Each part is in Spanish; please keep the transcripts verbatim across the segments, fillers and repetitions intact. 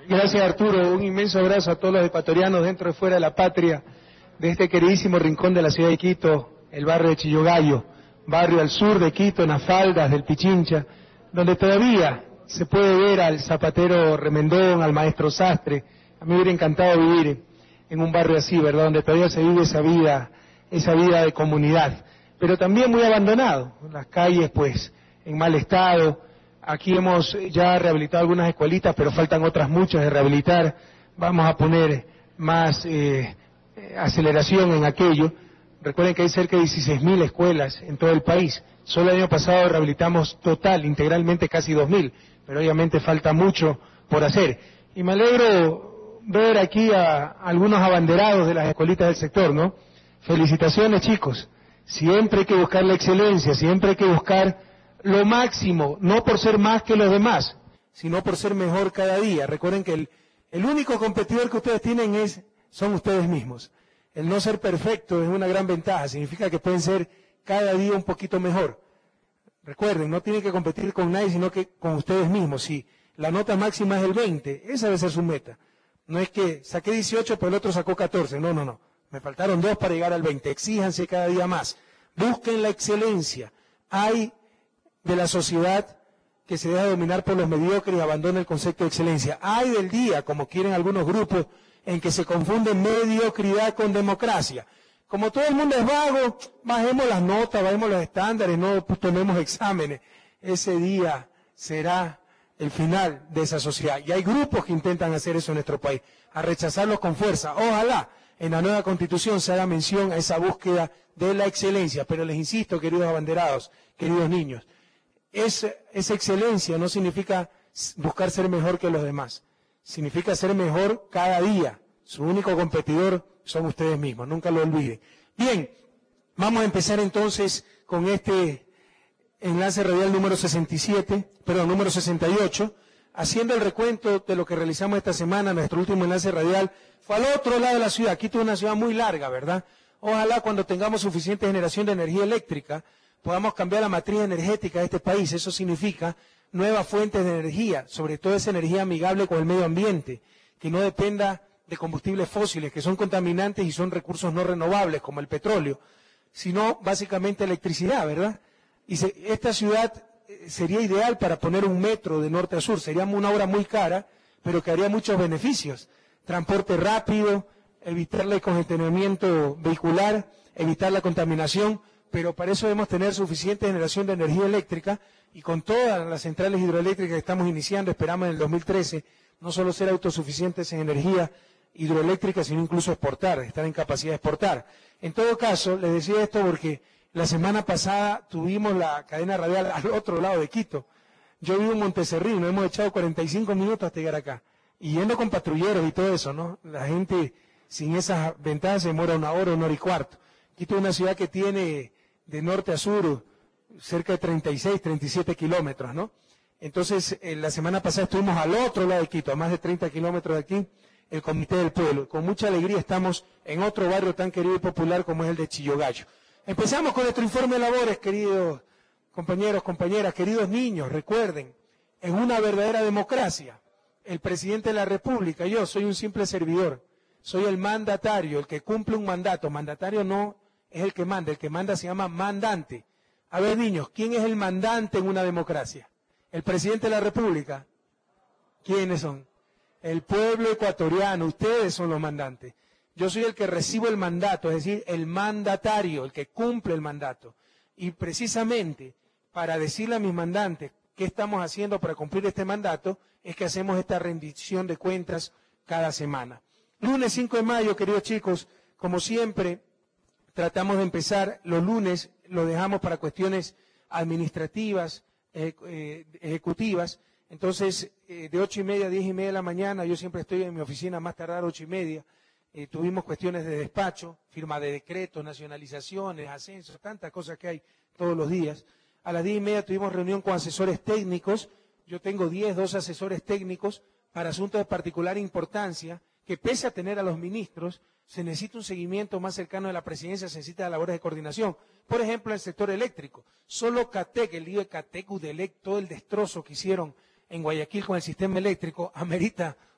Gracias, Arturo. Un inmenso abrazo a todos los ecuatorianos dentro y fuera de la patria, de este queridísimo rincón de la ciudad de Quito, el barrio de Chillogallo, barrio al sur de Quito, en las faldas del Pichincha, donde todavía se puede ver al zapatero remendón, al maestro sastre. A mí me hubiera encantado vivir en un barrio así, ¿verdad?, donde todavía se vive esa vida, esa vida de comunidad, pero también muy abandonado, las calles pues en mal estado. Aquí hemos ya rehabilitado algunas escuelitas, pero faltan otras muchas de rehabilitar. Vamos a poner más eh, aceleración en aquello. Recuerden que hay cerca de dieciséis mil escuelas en todo el país. Solo el año pasado rehabilitamos total, integralmente, casi dos mil, pero obviamente falta mucho por hacer. Y me alegro ver aquí a, a algunos abanderados de las escuelitas del sector, ¿no? Felicitaciones, chicos. Siempre hay que buscar la excelencia, siempre hay que buscar lo máximo, no por ser más que los demás, sino por ser mejor cada día. Recuerden que el, el único competidor que ustedes tienen es, son ustedes mismos. El no ser perfecto es una gran ventaja, significa que pueden ser cada día un poquito mejor. Recuerden, no tienen que competir con nadie, sino que con ustedes mismos. Si la nota máxima es el veinte, esa debe ser su meta. No es que saqué dieciocho, pero el otro sacó catorce. No, no, no. Me faltaron dos para llegar al veinte. Exíjanse cada día más. Busquen la excelencia. Hay de la sociedad que se deja dominar por los mediocres y abandona el concepto de excelencia. Hay del día, como quieren algunos grupos, en que se confunde mediocridad con democracia. Como todo el mundo es vago, bajemos las notas, bajemos los estándares, no tomemos exámenes. Ese día será el final de esa sociedad. Y hay grupos que intentan hacer eso en nuestro país, a rechazarlos con fuerza. Ojalá en la nueva Constitución se haga mención a esa búsqueda de la excelencia. Pero les insisto, queridos abanderados, queridos niños, Es, esa excelencia no significa buscar ser mejor que los demás, significa ser mejor cada día. Su único competidor son ustedes mismos, nunca lo olviden. Bien, vamos a empezar entonces con este enlace radial número sesenta y siete, perdón, número sesenta y ocho, haciendo el recuento de lo que realizamos esta semana. Nuestro último enlace radial fue al otro lado de la ciudad. Quito es una ciudad muy larga, ¿verdad? Ojalá cuando tengamos suficiente generación de energía eléctrica podamos cambiar la matriz energética de este país. Eso significa nuevas fuentes de energía, sobre todo esa energía amigable con el medio ambiente, que no dependa de combustibles fósiles, que son contaminantes y son recursos no renovables, como el petróleo, sino básicamente electricidad, ¿verdad? Y se, esta ciudad eh, sería ideal para poner un metro de norte a sur. Sería una obra muy cara, pero que haría muchos beneficios. Transporte rápido, evitar el congestionamiento vehicular, evitar la contaminación, pero para eso debemos tener suficiente generación de energía eléctrica, y con todas las centrales hidroeléctricas que estamos iniciando, esperamos en el dos mil trece, no solo ser autosuficientes en energía hidroeléctrica, sino incluso exportar, estar en capacidad de exportar. En todo caso, les decía esto porque la semana pasada tuvimos la cadena radial al otro lado de Quito. Yo vivo en Monteserril, nos hemos echado cuarenta y cinco minutos hasta llegar acá, y yendo con patrulleros y todo eso, ¿no? La gente sin esas ventajas se demora una hora, una hora y cuarto. Quito es una ciudad que tiene de norte a sur cerca de treinta y seis, treinta y siete kilómetros, ¿no? Entonces, eh, la semana pasada estuvimos al otro lado de Quito, a más de treinta kilómetros de aquí, el Comité del Pueblo. Con mucha alegría estamos en otro barrio tan querido y popular como es el de Chillogallo. Empezamos con nuestro informe de labores, queridos compañeros, compañeras, queridos niños. Recuerden, en una verdadera democracia, el presidente de la República, yo soy un simple servidor, soy el mandatario, el que cumple un mandato. Mandatario no es el que manda, el que manda se llama mandante. A ver, niños, ¿quién es el mandante en una democracia? ¿El presidente de la República? ¿Quiénes son? El pueblo ecuatoriano, ustedes son los mandantes. Yo soy el que recibo el mandato, es decir, el mandatario, el que cumple el mandato. Y precisamente para decirle a mis mandantes qué estamos haciendo para cumplir este mandato, es que hacemos esta rendición de cuentas cada semana. Lunes cinco de mayo, queridos chicos, como siempre, tratamos de empezar los lunes, lo dejamos para cuestiones administrativas, eh, eh, ejecutivas. Entonces, eh, de ocho y media a diez y media de la mañana, yo siempre estoy en mi oficina más tardar ocho y media. Eh, tuvimos cuestiones de despacho, firma de decretos, nacionalizaciones, ascensos, tantas cosas que hay todos los días. A las diez y media tuvimos reunión con asesores técnicos. Yo tengo diez, doce asesores técnicos para asuntos de particular importancia, que pese a tener a los ministros, se necesita un seguimiento más cercano de la presidencia, se necesita labores de coordinación. Por ejemplo, en el sector eléctrico. Solo CATEC, el lío de CATEC, UDELEC, todo el destrozo que hicieron en Guayaquil con el sistema eléctrico, amerita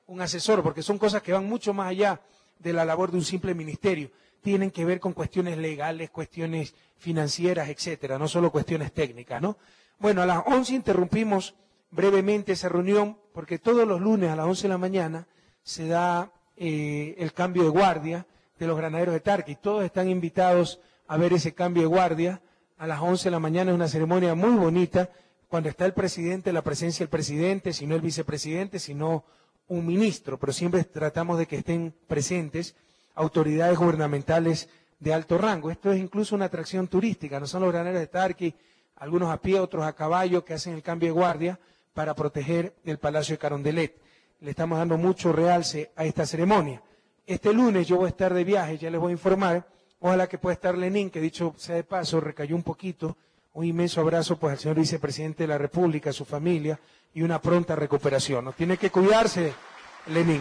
un asesor, porque son cosas que van mucho más allá de la labor de un simple ministerio. Tienen que ver con cuestiones legales, cuestiones financieras, etcétera, no solo cuestiones técnicas, ¿no? Bueno, a las once interrumpimos brevemente esa reunión, porque todos los lunes a las once de la mañana se da eh, el cambio de guardia de los granaderos de Tarqui. Todos están invitados a ver ese cambio de guardia. A las once de la mañana es una ceremonia muy bonita, cuando está el presidente, la presencia del presidente, si no el vicepresidente, sino un ministro, pero siempre tratamos de que estén presentes autoridades gubernamentales de alto rango. Esto es incluso una atracción turística, no son los granaderos de Tarqui, algunos a pie, otros a caballo, que hacen el cambio de guardia para proteger el Palacio de Carondelet. Le estamos dando mucho realce a esta ceremonia. Este lunes yo voy a estar de viaje, ya les voy a informar, ojalá que pueda estar Lenín, que dicho sea de paso, recayó un poquito. Un inmenso abrazo pues al señor vicepresidente de la República, a su familia, y una pronta recuperación. No tiene que cuidarse, Lenín.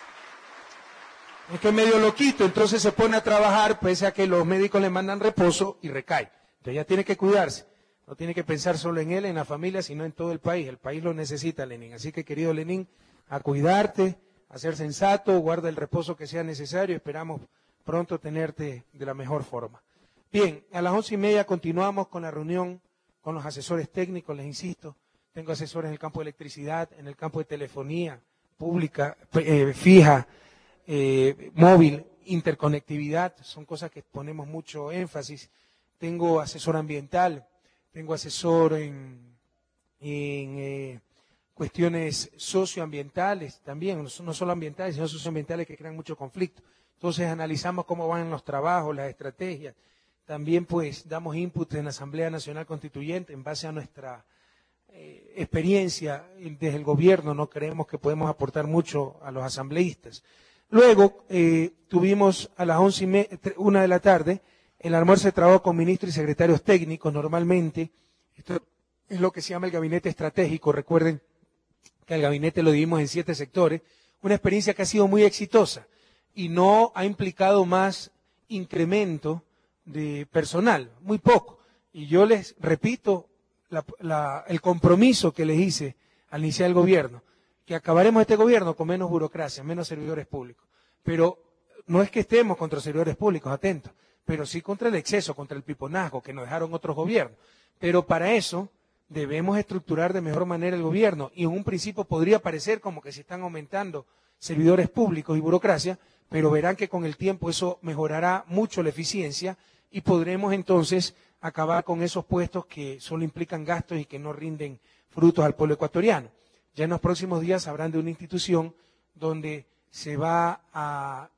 Es que es medio loquito, entonces se pone a trabajar, pese a que los médicos le mandan reposo y recae. Entonces ya tiene que cuidarse. No tiene que pensar solo en él, en la familia, sino en todo el país. El país lo necesita, Lenín. Así que, querido Lenín, a cuidarte, a ser sensato, guarda el reposo que sea necesario. Esperamos pronto tenerte de la mejor forma. Bien, a las once y media continuamos con la reunión con los asesores técnicos, les insisto. Tengo asesores en el campo de electricidad, en el campo de telefonía pública, eh, fija, eh, móvil, interconectividad, son cosas que ponemos mucho énfasis. Tengo asesor ambiental, tengo asesor en, en eh, cuestiones socioambientales también, no solo ambientales, sino socioambientales que crean mucho conflicto. Entonces analizamos cómo van los trabajos, las estrategias. También pues damos input en la Asamblea Nacional Constituyente en base a nuestra eh, experiencia desde el gobierno. No creemos que podemos aportar mucho a los asambleístas. Luego eh, tuvimos a las once y media, una de la tarde, el almuerzo de trabajo con ministros y secretarios técnicos. Normalmente, esto es lo que se llama el gabinete estratégico. Recuerden que el gabinete lo dividimos en siete sectores. Una experiencia que ha sido muy exitosa y no ha implicado más incremento de personal, muy poco. Y yo les repito la, la, el compromiso que les hice al iniciar el gobierno, que acabaremos este gobierno con menos burocracia, menos servidores públicos. Pero no es que estemos contra los servidores públicos, atentos, pero sí contra el exceso, contra el piponazgo que nos dejaron otros gobiernos. Pero para eso debemos estructurar de mejor manera el gobierno. Y en un principio podría parecer como que se están aumentando servidores públicos y burocracia, pero verán que con el tiempo eso mejorará mucho la eficiencia y podremos entonces acabar con esos puestos que solo implican gastos y que no rinden frutos al pueblo ecuatoriano. Ya en los próximos días sabrán de una institución donde se va a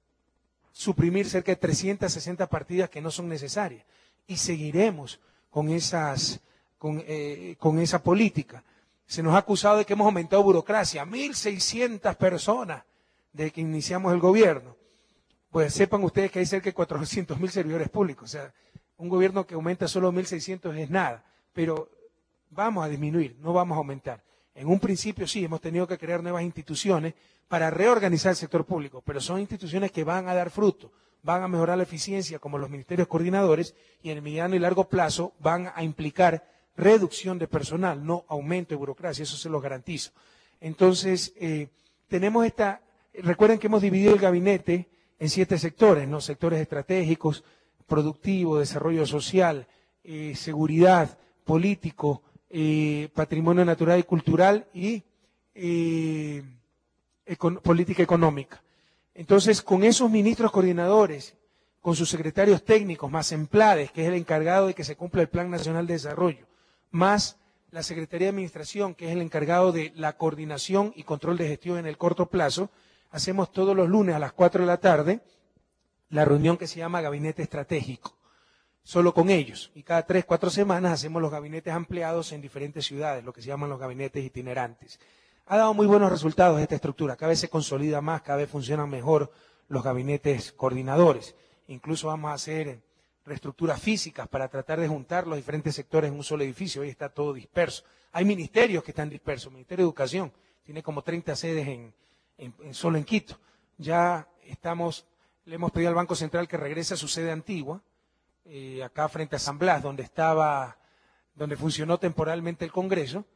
suprimir cerca de trescientas sesenta partidas que no son necesarias y seguiremos con esas, con, eh, con esa política. Se nos ha acusado de que hemos aumentado burocracia, mil seiscientas personas desde que iniciamos el gobierno. Pues sepan ustedes que hay cerca de cuatrocientos mil servidores públicos, o sea, un gobierno que aumenta solo mil seiscientos es nada, pero vamos a disminuir, no vamos a aumentar. En un principio sí, hemos tenido que crear nuevas instituciones para reorganizar el sector público, pero son instituciones que van a dar fruto, van a mejorar la eficiencia como los ministerios coordinadores y en el mediano y largo plazo van a implicar reducción de personal, no aumento de burocracia, eso se los garantizo. Entonces, eh, tenemos esta, recuerden que hemos dividido el gabinete en siete sectores, ¿no? Sectores estratégicos, productivo, desarrollo social, eh, seguridad, político, eh, patrimonio natural y cultural y eh, econ- política económica. Entonces, con esos ministros coordinadores, con sus secretarios técnicos, más EMPLADES, que es el encargado de que se cumpla el Plan Nacional de Desarrollo, más la Secretaría de Administración, que es el encargado de la coordinación y control de gestión en el corto plazo, hacemos todos los lunes a las cuatro de la tarde la reunión que se llama Gabinete Estratégico, solo con ellos. Y cada tres, cuatro semanas hacemos los gabinetes ampliados en diferentes ciudades, lo que se llaman los gabinetes itinerantes. Ha dado muy buenos resultados esta estructura, cada vez se consolida más, cada vez funcionan mejor los gabinetes coordinadores. Incluso vamos a hacer reestructuras físicas para tratar de juntar los diferentes sectores en un solo edificio, hoy está todo disperso. Hay ministerios que están dispersos, el Ministerio de Educación tiene como treinta sedes en En, en, solo en Quito. Ya estamos, le hemos pedido al Banco Central que regrese a su sede antigua, eh, acá frente a San Blas, donde estaba, donde funcionó temporalmente el Congreso,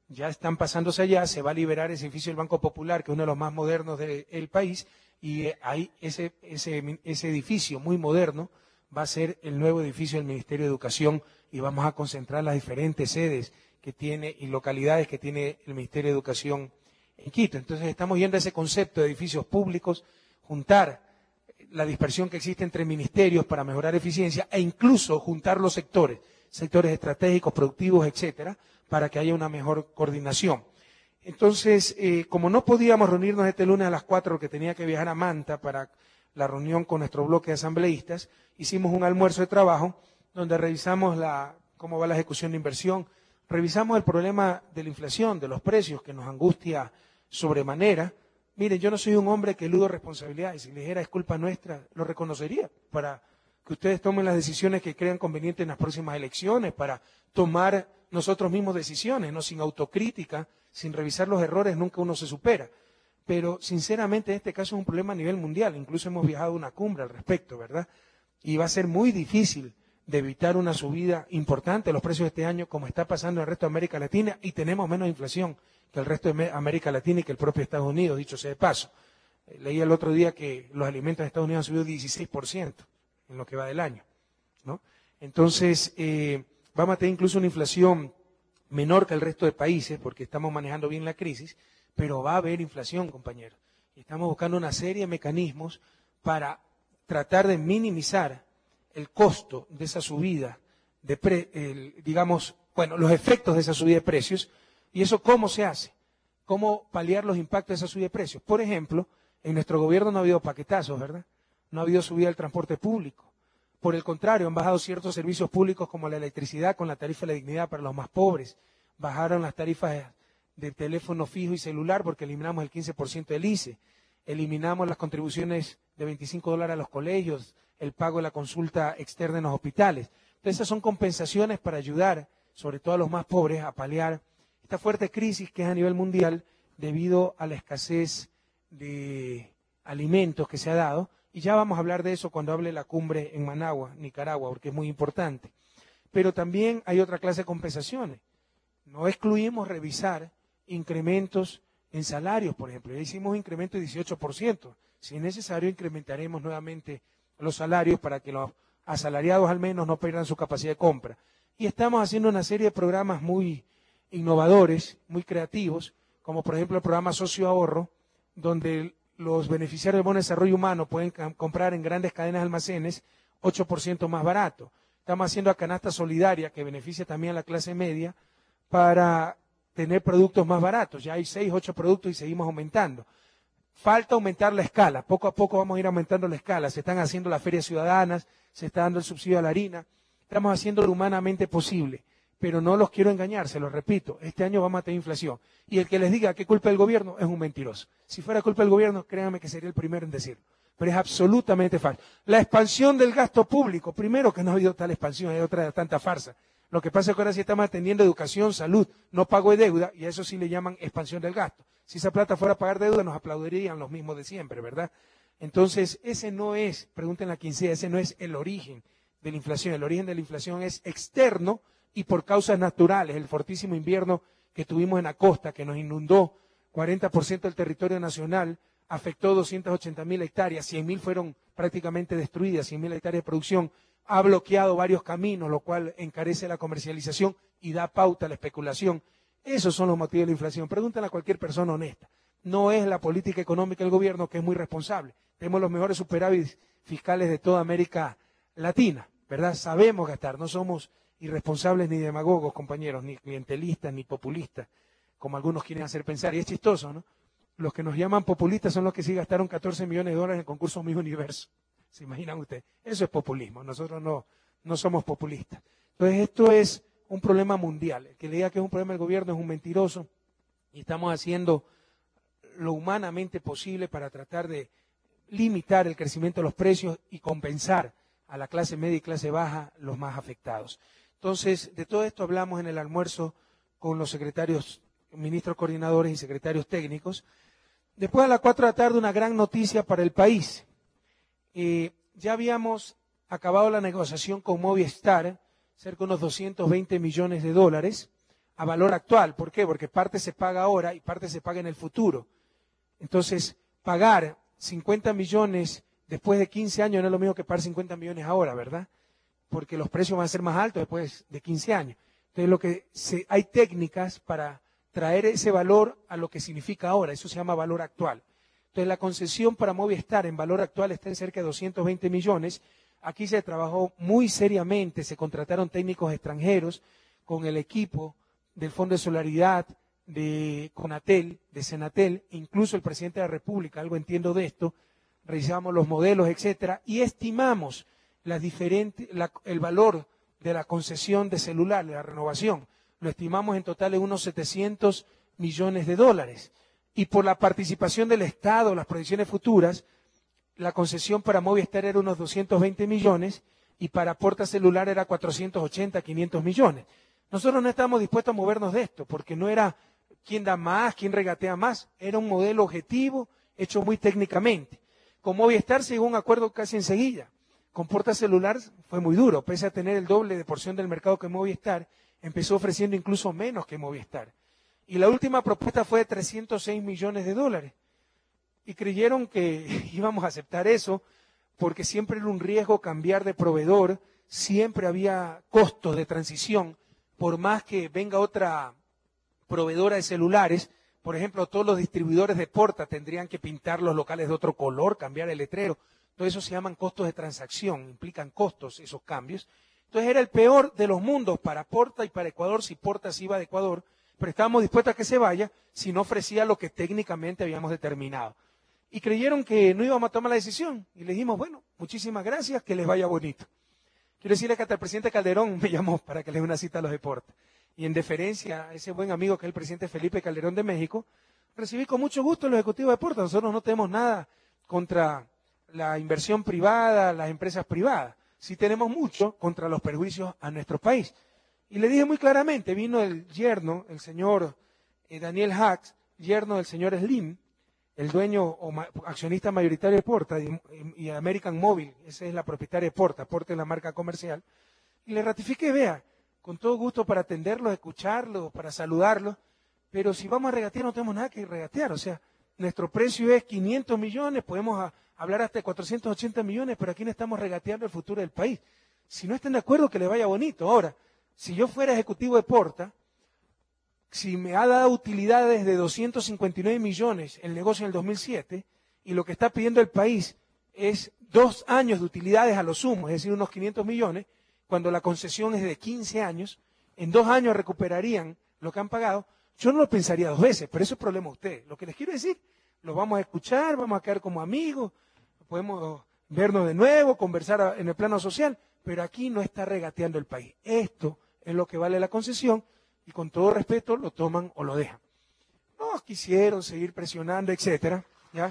ya están pasándose allá, se va a liberar ese edificio del Banco Popular, que es uno de los más modernos del país, y ahí ese, ese, ese edificio muy moderno va a ser el nuevo edificio del Ministerio de Educación y vamos a concentrar las diferentes sedes que tiene y localidades que tiene el Ministerio de Educación en Quito. Entonces estamos yendo a ese concepto de edificios públicos, juntar la dispersión que existe entre ministerios para mejorar eficiencia e incluso juntar los sectores, sectores estratégicos, productivos, etcétera, para que haya una mejor coordinación. Entonces, eh, como no podíamos reunirnos este lunes a las cuatro porque tenía que viajar a Manta para la reunión con nuestro bloque de asambleístas, hicimos un almuerzo de trabajo donde revisamos la, cómo va la ejecución de inversión, revisamos el problema de la inflación, de los precios que nos angustia sobremanera. Miren, yo no soy un hombre que eludo responsabilidades, si les dijera es culpa nuestra, lo reconocería para que ustedes tomen las decisiones que crean convenientes en las próximas elecciones, para tomar nosotros mismos decisiones, no sin autocrítica, sin revisar los errores, nunca uno se supera. Pero sinceramente este caso es un problema a nivel mundial, incluso hemos viajado a una cumbre al respecto, ¿verdad? Y va a ser muy difícil de evitar una subida importante de los precios este año, como está pasando en el resto de América Latina, y tenemos menos inflación que el resto de América Latina y que el propio Estados Unidos, dicho sea de paso. Eh, leí el otro día que los alimentos en Estados Unidos han subido dieciséis por ciento en lo que va del año, ¿no? Entonces, eh, vamos a tener incluso una inflación menor que el resto de países, porque estamos manejando bien la crisis, pero va a haber inflación, compañeros. Y estamos buscando una serie de mecanismos para tratar de minimizar el costo de esa subida, de pre, el, digamos, bueno, los efectos de esa subida de precios. ¿Y eso cómo se hace? ¿Cómo paliar los impactos de esa subida de precios? Por ejemplo, en nuestro gobierno no ha habido paquetazos, ¿verdad? No ha habido subida del transporte público. Por el contrario, han bajado ciertos servicios públicos como la electricidad con la tarifa de la dignidad para los más pobres. Bajaron las tarifas de teléfono fijo y celular porque eliminamos el quince por ciento del I C E. Eliminamos las contribuciones de veinticinco dólares a los colegios, el pago de la consulta externa en los hospitales. Entonces, esas son compensaciones para ayudar, sobre todo a los más pobres, a paliar esta fuerte crisis que es a nivel mundial debido a la escasez de alimentos que se ha dado. Y ya vamos a hablar de eso cuando hable la cumbre en Managua, Nicaragua, porque es muy importante. Pero también hay otra clase de compensaciones. No excluimos revisar incrementos en salarios, por ejemplo. Ya hicimos un incremento de dieciocho por ciento. Si es necesario, incrementaremos nuevamente los salarios para que los asalariados al menos no pierdan su capacidad de compra. Y estamos haciendo una serie de programas muy innovadores, muy creativos, como por ejemplo el programa Socio Ahorro, donde los beneficiarios del Bono de Desarrollo Humano pueden comprar en grandes cadenas de almacenes ocho por ciento más barato. Estamos haciendo a canasta solidaria que beneficia también a la clase media para tener productos más baratos. Ya hay seis, ocho productos y seguimos aumentando. Falta aumentar la escala. Poco a poco vamos a ir aumentando la escala. Se están haciendo las ferias ciudadanas, se está dando el subsidio a la harina. Estamos haciendo lo humanamente posible. Pero no los quiero engañar, se lo repito, este año vamos a tener inflación. Y el que les diga que es culpa del gobierno es un mentiroso. Si fuera culpa del gobierno, créanme que sería el primero en decirlo. Pero es absolutamente falso. La expansión del gasto público, primero que no ha habido tal expansión, hay otra tanta farsa. Lo que pasa es que ahora sí estamos atendiendo educación, salud, no pago de deuda, y a eso sí le llaman expansión del gasto. Si esa plata fuera a pagar deuda, nos aplaudirían los mismos de siempre, ¿verdad? Entonces, ese no es, pregúntenle a quien sea, ese no es el origen de la inflación. El origen de la inflación es externo y por causas naturales. El fortísimo invierno que tuvimos en la costa, que nos inundó cuarenta por ciento del territorio nacional, afectó doscientas ochenta mil hectáreas, cien mil fueron prácticamente destruidas, cien mil hectáreas de producción, ha bloqueado varios caminos, lo cual encarece la comercialización y da pauta a la especulación. Esos son los motivos de la inflación. Pregúntale a cualquier persona honesta. No es la política económica del gobierno, que es muy responsable. Tenemos los mejores superávits fiscales de toda América Latina, ¿verdad? Sabemos gastar, no somos irresponsables ni demagogos, compañeros, ni clientelistas, ni populistas, como algunos quieren hacer pensar. Y es chistoso, ¿no? Los que nos llaman populistas son los que sí gastaron catorce millones de dólares en el concurso Miss Universo. ¿Se imaginan ustedes? Eso es populismo. Nosotros no, no somos populistas. Entonces, esto es un problema mundial. El que le diga que es un problema del gobierno es un mentiroso. Y estamos haciendo lo humanamente posible para tratar de limitar el crecimiento de los precios y compensar a la clase media y clase baja los más afectados. Entonces, de todo esto hablamos en el almuerzo con los secretarios, ministros coordinadores y secretarios técnicos. Después a las cuatro de la tarde, una gran noticia para el país. Eh, ya habíamos acabado la negociación con Movistar, cerca de unos doscientos veinte millones de dólares. a valor actual. ¿Por qué? Porque parte se paga ahora y parte se paga en el futuro. Entonces, pagar cincuenta millones después de quince años no es lo mismo que pagar cincuenta millones ahora, ¿verdad? Porque los precios van a ser más altos después de quince años. Entonces, lo que se, hay técnicas para traer ese valor a lo que significa ahora. Eso se llama valor actual. Entonces, la concesión para Movistar en valor actual está en cerca de doscientos veinte millones. Aquí se trabajó muy seriamente, se contrataron técnicos extranjeros con el equipo del Fondo de Solidaridad, de Conatel, de Senatel, incluso el presidente de la República, algo entiendo de esto, revisamos los modelos, etcétera, y estimamos las diferentes, la, el valor de la concesión de celular, de la renovación, lo estimamos en total en unos setecientos millones de dólares. Y por la participación del Estado, las proyecciones futuras, la concesión para Movistar era unos doscientos veinte millones y para Porta Celular era cuatrocientos ochenta, quinientos millones. Nosotros no estábamos dispuestos a movernos de esto, porque no era quién da más, quién regatea más, era un modelo objetivo, hecho muy técnicamente. Con Movistar se llegó a un acuerdo casi enseguida. Con Porta Celular fue muy duro, pese a tener el doble de porción del mercado que Movistar, empezó ofreciendo incluso menos que Movistar. Y la última propuesta fue de trescientos seis millones de dólares. Y creyeron que íbamos a aceptar eso, porque siempre era un riesgo cambiar de proveedor, siempre había costos de transición, por más que venga otra proveedora de celulares. Por ejemplo, todos los distribuidores de Porta tendrían que pintar los locales de otro color, cambiar el letrero. Todo eso se llaman costos de transacción, implican costos esos cambios. Entonces era el peor de los mundos para Porta y para Ecuador si Porta se iba de Ecuador, pero estábamos dispuestos a que se vaya si no ofrecía lo que técnicamente habíamos determinado. Y creyeron que no íbamos a tomar la decisión. Y le dijimos, bueno, muchísimas gracias, que les vaya bonito. Quiero decirle que hasta el presidente Calderón me llamó para que le dé una cita a los de Porta. Y en deferencia a ese buen amigo que es el presidente Felipe Calderón de México, recibí con mucho gusto los ejecutivos de Porta. Nosotros no tenemos nada contra la inversión privada, las empresas privadas. Sí tenemos mucho contra los perjuicios a nuestro país. Y le dije muy claramente, vino el yerno, el señor eh, Daniel Haack, yerno del señor Slim, el dueño o ma accionista mayoritario de Porta y, y American Mobile, esa es la propietaria de Porta, Porta es la marca comercial, y le ratifiqué, vea, con todo gusto para atenderlos, escucharlos, para saludarlos, pero si vamos a regatear no tenemos nada que regatear, o sea, nuestro precio es quinientos millones, podemos a, hablar hasta de cuatrocientos ochenta millones, pero aquí no estamos regateando el futuro del país. Si no están de acuerdo, que les vaya bonito. Ahora, si yo fuera ejecutivo de Porta, si me ha dado utilidades de doscientos cincuenta y nueve millones el negocio en el dos mil siete, y lo que está pidiendo el país es dos años de utilidades a lo sumo, es decir, unos quinientos millones, cuando la concesión es de quince años, en dos años recuperarían lo que han pagado, yo no lo pensaría dos veces, pero eso es problema de ustedes. Lo que les quiero decir, los vamos a escuchar, vamos a quedar como amigos, podemos vernos de nuevo, conversar en el plano social, pero aquí no está regateando el país. Esto es lo que vale la concesión y con todo respeto lo toman o lo dejan. No quisieron seguir presionando, etcétera, ¿ya?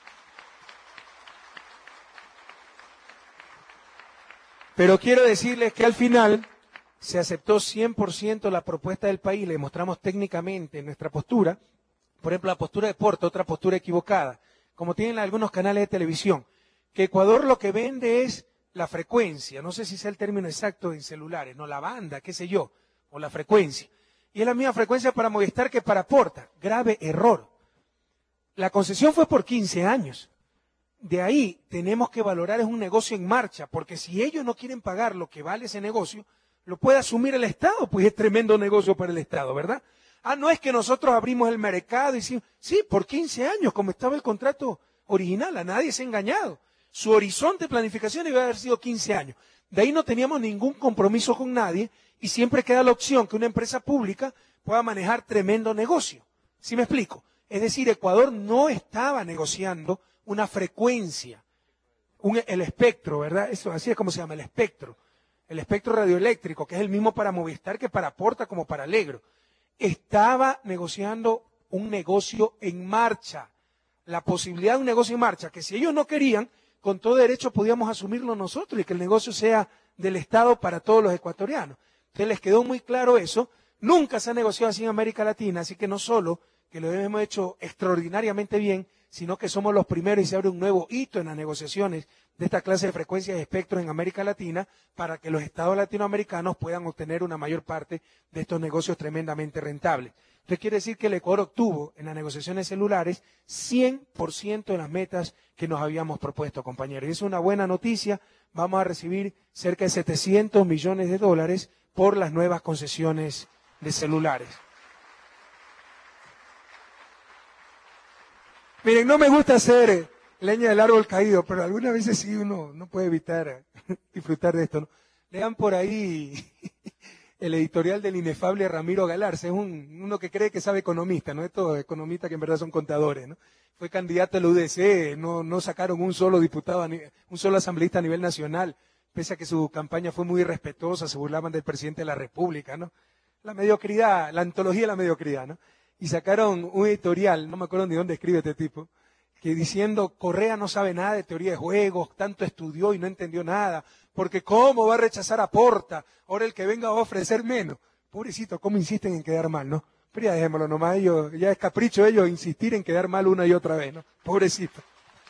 Pero quiero decirles que al final se aceptó cien por ciento la propuesta del país, le mostramos técnicamente nuestra postura, por ejemplo, la postura de Porta, otra postura equivocada, como tienen algunos canales de televisión, que Ecuador lo que vende es la frecuencia, no sé si sea el término exacto en celulares, no la banda, qué sé yo, o la frecuencia. Y es la misma frecuencia para Movistar que para Porta. Grave error. La concesión fue por quince años. De ahí tenemos que valorar, es un negocio en marcha, porque si ellos no quieren pagar lo que vale ese negocio, lo puede asumir el Estado, pues es tremendo negocio para el Estado, ¿verdad? Ah, no es que nosotros abrimos el mercado y sí, sí, por quince años, como estaba el contrato original, a nadie se ha engañado. Su horizonte de planificación iba a haber sido quince años. De ahí no teníamos ningún compromiso con nadie y siempre queda la opción que una empresa pública pueda manejar tremendo negocio. ¿Sí me explico? Es decir, Ecuador no estaba negociando una frecuencia, un, el espectro, ¿verdad? Eso, así es como se llama, el espectro. El espectro radioeléctrico, que es el mismo para Movistar que para Porta como para Alegro. Estaba negociando un negocio en marcha, la posibilidad de un negocio en marcha, que si ellos no querían, con todo derecho podíamos asumirlo nosotros y que el negocio sea del Estado para todos los ecuatorianos. Entonces les quedó muy claro eso. Nunca se ha negociado así en América Latina, así que no solo que lo hemos hecho extraordinariamente bien, sino que somos los primeros y se abre un nuevo hito en las negociaciones de esta clase de frecuencias de espectro en América Latina para que los estados latinoamericanos puedan obtener una mayor parte de estos negocios tremendamente rentables. Entonces quiere decir que el Ecuador obtuvo en las negociaciones celulares cien por ciento de las metas que nos habíamos propuesto, compañeros. Y es una buena noticia, vamos a recibir cerca de setecientos millones de dólares por las nuevas concesiones de celulares. Miren, no me gusta hacer leña del árbol caído, pero algunas veces sí uno no puede evitar disfrutar de esto, ¿no? Lean por ahí el editorial del inefable Ramiro Galarza, es un, uno que cree que sabe economista, ¿no? Estos economistas que en verdad son contadores, ¿no? Fue candidato a la U D C, no, no sacaron un solo diputado, un solo asambleísta a nivel nacional, pese a que su campaña fue muy irrespetuosa, se burlaban del presidente de la República, ¿no? La mediocridad, la antología de la mediocridad, ¿no? Y sacaron un editorial, no me acuerdo ni dónde escribe este tipo, que diciendo, Correa no sabe nada de teoría de juegos, tanto estudió y no entendió nada, porque ¿cómo va a rechazar a Porta? Ahora el que venga va a ofrecer menos. Pobrecito, ¿cómo insisten en quedar mal, no? Pero ya dejémoslo nomás, ellos, ya es capricho de ellos insistir en quedar mal una y otra vez, ¿no? Pobrecito.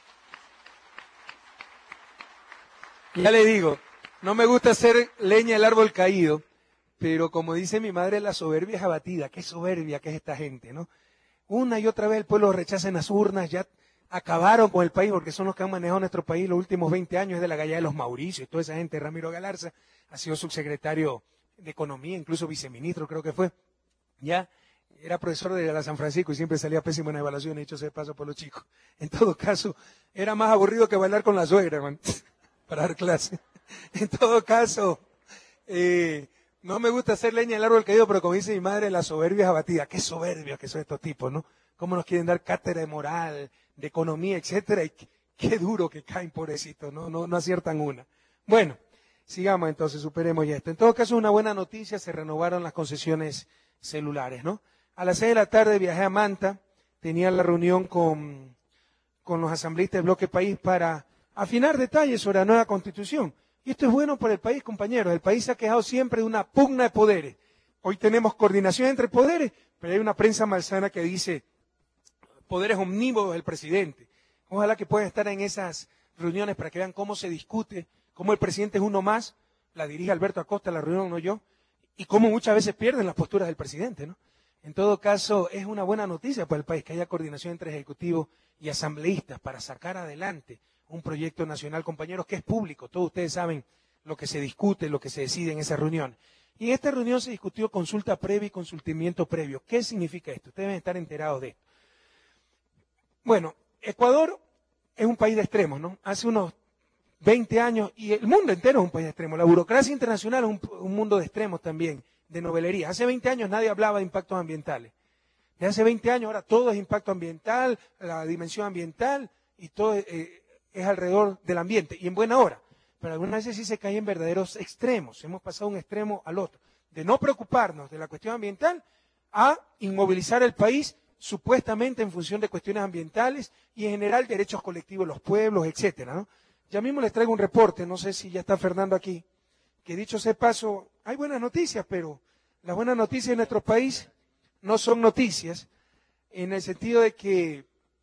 Ya le digo, no me gusta hacer leña del árbol caído, pero como dice mi madre, la soberbia es abatida. Qué soberbia que es esta gente, ¿no? Una y otra vez el pueblo rechaza en las urnas, ya acabaron con el país porque son los que han manejado nuestro país los últimos veinte años, es de la galla de los Mauricios, toda esa gente. Ramiro Galarza ha sido subsecretario de Economía, incluso viceministro creo que fue, ya era profesor de la San Francisco y siempre salía pésimo en la evaluación, hecho ese paso por los chicos. En todo caso, era más aburrido que bailar con la suegra, hermano, para dar clase. En todo caso, eh, no me gusta hacer leña del árbol caído, pero como dice mi madre, la soberbia es abatida. Qué soberbia que son estos tipos, ¿no? Cómo nos quieren dar cátedra de moral, de economía, etcétera, y qué, qué duro que caen, pobrecitos, ¿no? No, no aciertan una. Bueno, sigamos entonces, superemos ya esto. En todo caso, una buena noticia, se renovaron las concesiones celulares, ¿no? A las seis de la tarde viajé a Manta, tenía la reunión con, con los asambleístas del Bloque País para afinar detalles sobre la nueva Constitución. Y esto es bueno para el país, compañeros. El país se ha quejado siempre de una pugna de poderes. Hoy tenemos coordinación entre poderes, pero hay una prensa malsana que dice poderes omnívoros del presidente. Ojalá que puedan estar en esas reuniones para que vean cómo se discute, cómo el presidente es uno más, la dirige Alberto Acosta, la reunión no yo, y cómo muchas veces pierden las posturas del presidente, ¿no? En todo caso, es una buena noticia para el país que haya coordinación entre ejecutivos y asambleístas para sacar adelante un proyecto nacional, compañeros, que es público. Todos ustedes saben lo que se discute, lo que se decide en esa reunión. Y en esta reunión se discutió consulta previa y consultamiento previo. ¿Qué significa esto? Ustedes deben estar enterados de esto. Bueno, Ecuador es un país de extremos, ¿no? Hace unos veinte años, y el mundo entero es un país de extremos. La burocracia internacional es un, un mundo de extremos también, de novelería. Hace veinte años nadie hablaba de impactos ambientales. De hace veinte años ahora todo es impacto ambiental, la dimensión ambiental, y todo eh, es alrededor del ambiente, y en buena hora. Pero algunas veces sí se cae en verdaderos extremos. Hemos pasado de un extremo al otro. De no preocuparnos de la cuestión ambiental a inmovilizar el país supuestamente en función de cuestiones ambientales y en general derechos colectivos de los pueblos, etcétera, ¿no? Ya mismo les traigo un reporte, no sé si ya está Fernando aquí, que dicho sea paso, hay buenas noticias, pero las buenas noticias de nuestro país no son noticias en el sentido de que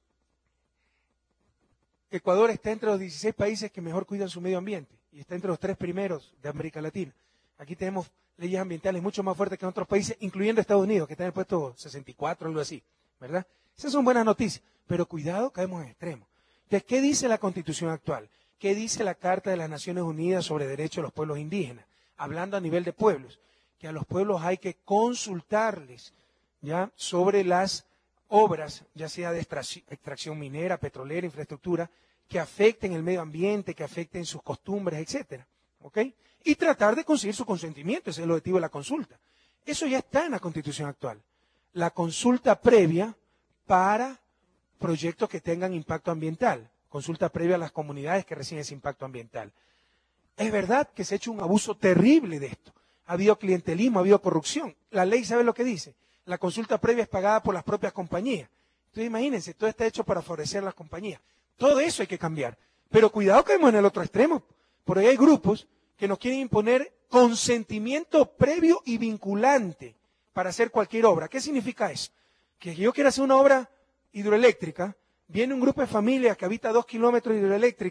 Ecuador está entre los dieciséis países que mejor cuidan su medio ambiente y está entre los tres primeros de América Latina. Aquí tenemos leyes ambientales mucho más fuertes que en otros países, incluyendo Estados Unidos, que está en el puesto sesenta y cuatro, algo así, ¿verdad? Esas son buenas noticias, pero cuidado, caemos en extremo. Entonces, ¿qué dice la Constitución actual? ¿Qué dice la Carta de las Naciones Unidas sobre Derechos de los Pueblos Indígenas? Hablando a nivel de pueblos, que a los pueblos hay que consultarles, ¿ya?, sobre las obras, ya sea de extracción minera, petrolera, infraestructura, que afecten el medio ambiente, que afecten sus costumbres, etcétera, ¿ok? Y tratar de conseguir su consentimiento, ese es el objetivo de la consulta. Eso ya está en la Constitución actual. La consulta previa para proyectos que tengan impacto ambiental, consulta previa a las comunidades que reciben ese impacto ambiental. Es verdad que se ha hecho un abuso terrible de esto. Ha habido clientelismo, ha habido corrupción. La ley sabe lo que dice. La consulta previa es pagada por las propias compañías. Entonces imagínense, todo está hecho para favorecer a las compañías. Todo eso hay que cambiar. Pero cuidado que caemos en el otro extremo. Por ahí hay grupos que nos quieren imponer consentimiento previo y vinculante para hacer cualquier obra. ¿Qué significa eso? Que yo quiera hacer una obra hidroeléctrica, viene un grupo de familias que habita a dos kilómetros de hidroeléctrica,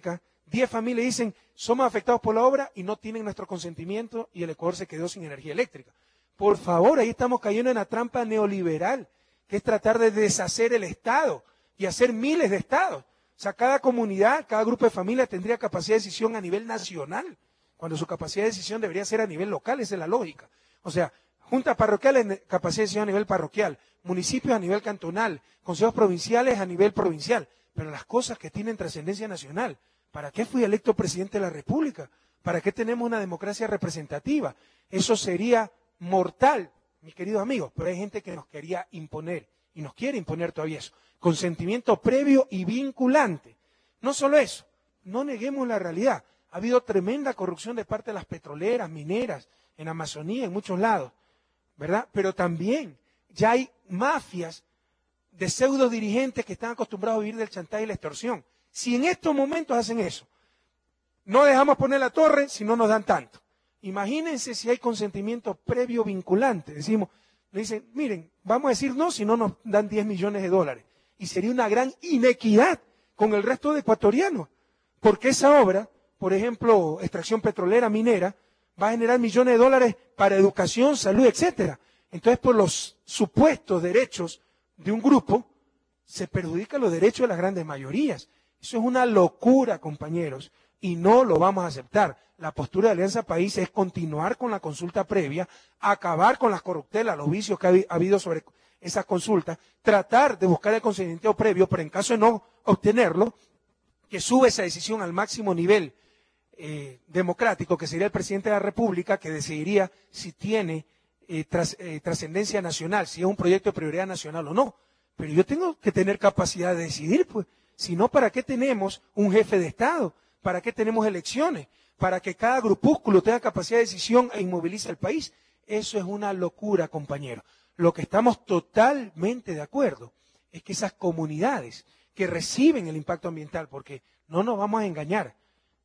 diez familias dicen, somos afectados por la obra y no tienen nuestro consentimiento y el Ecuador se quedó sin energía eléctrica. Por favor, ahí estamos cayendo en la trampa neoliberal, que es tratar de deshacer el Estado y hacer miles de estados. O sea, cada comunidad, cada grupo de familias tendría capacidad de decisión a nivel nacional, cuando su capacidad de decisión debería ser a nivel local, esa es la lógica. O sea, juntas parroquiales, capacidad de decisión a nivel parroquial, municipios a nivel cantonal, consejos provinciales a nivel provincial, pero las cosas que tienen trascendencia nacional. ¿Para qué fui electo presidente de la República? ¿Para qué tenemos una democracia representativa? Eso sería mortal, mis queridos amigos, pero hay gente que nos quería imponer y nos quiere imponer todavía eso. Consentimiento previo y vinculante. No solo eso, no neguemos la realidad. Ha habido tremenda corrupción de parte de las petroleras, mineras, en Amazonía, en muchos lados, ¿verdad? Pero también ya hay mafias de pseudo dirigentes que están acostumbrados a vivir del chantaje y la extorsión. Si en estos momentos hacen eso, no dejamos poner la torre si no nos dan tanto. Imagínense si hay consentimiento previo vinculante. Decimos, le dicen, miren, vamos a decir no si no nos dan diez millones de dólares. Y sería una gran inequidad con el resto de ecuatorianos. Porque esa obra, por ejemplo, extracción petrolera, minera, va a generar millones de dólares para educación, salud, etcétera. Entonces, por los supuestos derechos de un grupo, se perjudican los derechos de las grandes mayorías. Eso es una locura, compañeros, y no lo vamos a aceptar. La postura de Alianza País es continuar con la consulta previa, acabar con las corruptelas, los vicios que ha habido sobre esas consultas, tratar de buscar el consentimiento previo, pero en caso de no obtenerlo, que sube esa decisión al máximo nivel eh, democrático, que sería el presidente de la República, que decidiría si tiene eh, tras, eh, trascendencia nacional, si es un proyecto de prioridad nacional o no. Pero yo tengo que tener capacidad de decidir, pues. Si no, ¿para qué tenemos un jefe de Estado? ¿Para qué tenemos elecciones? Para que cada grupúsculo tenga capacidad de decisión e inmovilice al país. Eso es una locura, compañero. Lo que estamos totalmente de acuerdo es que esas comunidades que reciben el impacto ambiental, porque no nos vamos a engañar,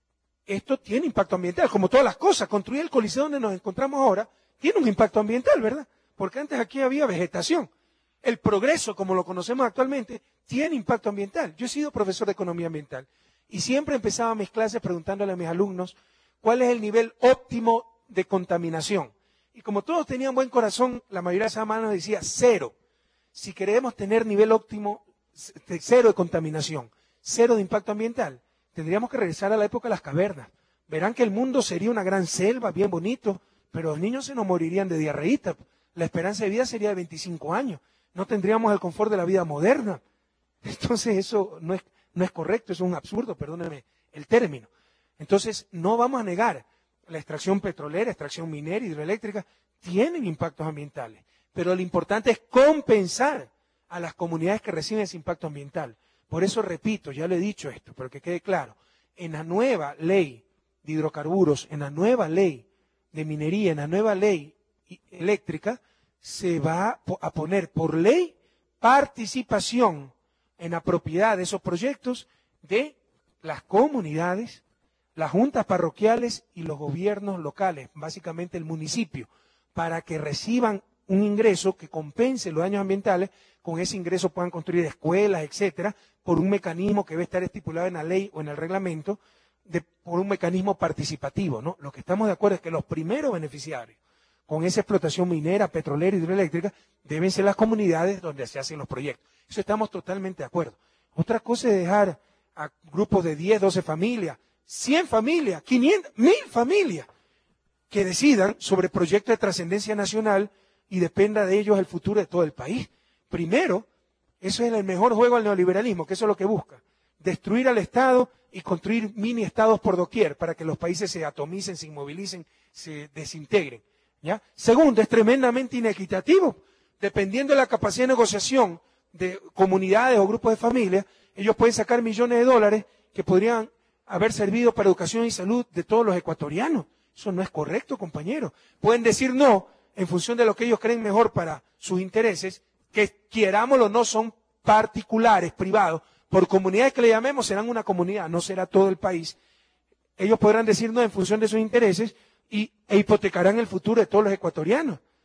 esto tiene impacto ambiental, como todas las cosas. Construir el coliseo donde nos encontramos ahora tiene un impacto ambiental, ¿verdad? Porque antes aquí había vegetación. El progreso, como lo conocemos actualmente, tiene impacto ambiental. Yo he sido profesor de economía ambiental y siempre empezaba mis clases preguntándole a mis alumnos cuál es el nivel óptimo de contaminación. Y como todos tenían buen corazón, la mayoría de esas manos decía cero. Si queremos tener nivel óptimo, cero de contaminación, cero de impacto ambiental, tendríamos que regresar a la época de las cavernas. Verán que el mundo sería una gran selva, bien bonito, pero los niños se nos morirían de diarreíta. La esperanza de vida sería de veinticinco años. No tendríamos el confort de la vida moderna. Entonces eso no es, no es correcto, eso es un absurdo, perdónenme el término. Entonces no vamos a negar, la extracción petrolera, extracción minera, hidroeléctrica, tienen impactos ambientales, pero lo importante es compensar a las comunidades que reciben ese impacto ambiental. Por eso repito, ya le he dicho esto, pero que quede claro, en la nueva ley de hidrocarburos, en la nueva ley de minería, en la nueva ley eléctrica, se va a poner por ley participación en la propiedad de esos proyectos de las comunidades, las juntas parroquiales y los gobiernos locales, básicamente el municipio, para que reciban un ingreso que compense los daños ambientales, con ese ingreso puedan construir escuelas, etcétera, por un mecanismo que debe estar estipulado en la ley o en el reglamento, de, por un mecanismo participativo, ¿no? Lo que estamos de acuerdo es que los primeros beneficiarios con esa explotación minera, petrolera, hidroeléctrica, deben ser las comunidades donde se hacen los proyectos. Eso estamos totalmente de acuerdo. Otra cosa es dejar a grupos de diez, doce familias, cien familias, quinientas, mil familias, que decidan sobre proyectos de trascendencia nacional y dependa de ellos el futuro de todo el país. Primero, eso es el mejor juego al neoliberalismo, que eso es lo que busca. Destruir al Estado y construir mini estados por doquier para que los países se atomicen, se inmovilicen, se desintegren. ¿Ya? Segundo, es tremendamente inequitativo. Dependiendo de la capacidad de negociación de comunidades o grupos de familias, ellos pueden sacar millones de dólares que podrían haber servido para educación y salud de todos los ecuatorianos. Eso no es correcto, compañeros. Pueden decir no en función de lo que ellos creen mejor para sus intereses, que querámoslo o no son particulares, privados. Por comunidades que le llamemos serán una comunidad, no será todo el país. Ellos podrán decir no en función de sus intereses y, e hipotecarán el futuro de todos los ecuatorianos.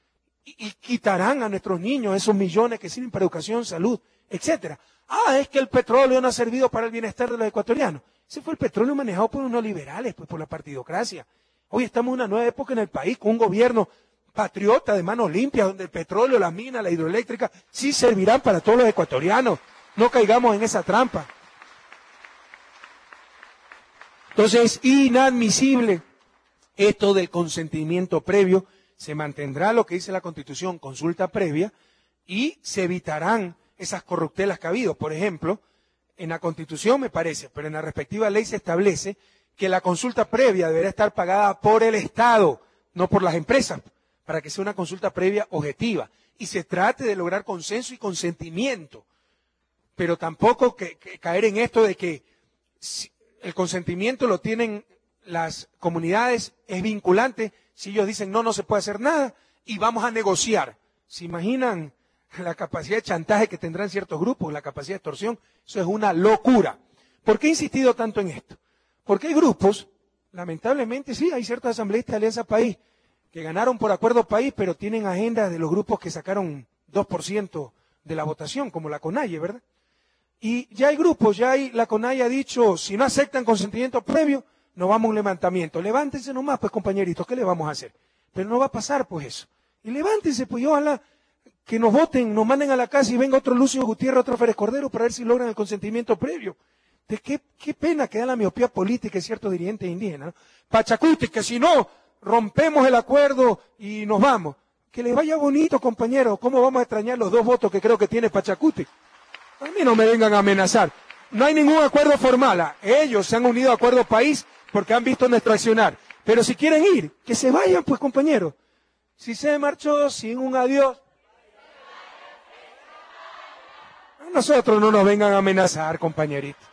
y, y quitarán a nuestros niños esos millones que sirven para educación, salud, etcétera. Ah, es que el petróleo no ha servido para el bienestar de los ecuatorianos. Ese fue el petróleo manejado por unos liberales, pues por la partidocracia. Hoy estamos en una nueva época en el país con un gobierno patriota de manos limpias, donde el petróleo, la mina, la hidroeléctrica, sí servirán para todos los ecuatorianos. No caigamos en esa trampa. Entonces, es inadmisible esto del consentimiento previo. Se mantendrá lo que dice la Constitución, consulta previa, y se evitarán esas corruptelas que ha habido. Por ejemplo, en la Constitución me parece, pero en la respectiva ley se establece que la consulta previa deberá estar pagada por el Estado, no por las empresas, para que sea una consulta previa objetiva y se trate de lograr consenso y consentimiento. Pero tampoco que, que caer en esto de que si el consentimiento lo tienen las comunidades, es vinculante. Si ellos dicen no, no se puede hacer nada y vamos a negociar. ¿Se imaginan la capacidad de chantaje que tendrán ciertos grupos, la capacidad de extorsión? Eso es una locura. ¿Por qué he insistido tanto en esto? Porque hay grupos, lamentablemente sí, hay ciertos asambleístas de Alianza País que ganaron por acuerdo país, pero tienen agendas de los grupos que sacaron dos por ciento de la votación, como la CONAIE, ¿verdad? Y ya hay grupos, ya hay, la CONAIE ha dicho, si no aceptan consentimiento previo, nos vamos a un levantamiento. Levántense nomás, pues compañeritos, ¿qué le vamos a hacer? Pero no va a pasar, pues eso. Y levántense, pues y ojalá que nos voten, nos manden a la casa y venga otro Lucio Gutiérrez, otro Férez Cordero, para ver si logran el consentimiento previo. De qué, qué pena que da la miopía política de ciertos dirigentes indígenas, ¿no? Pachacuti, que si no, rompemos el acuerdo y nos vamos. Que les vaya bonito, compañeros. ¿Cómo vamos a extrañar los dos votos que creo que tiene Pachacuti? A mí no me vengan a amenazar. No hay ningún acuerdo formal. Ellos se han unido a Acuerdo País porque han visto nuestro accionar. Pero si quieren ir, que se vayan, pues, compañeros. Si se marchó sin un adiós, a nosotros no nos vengan a amenazar, compañeritos.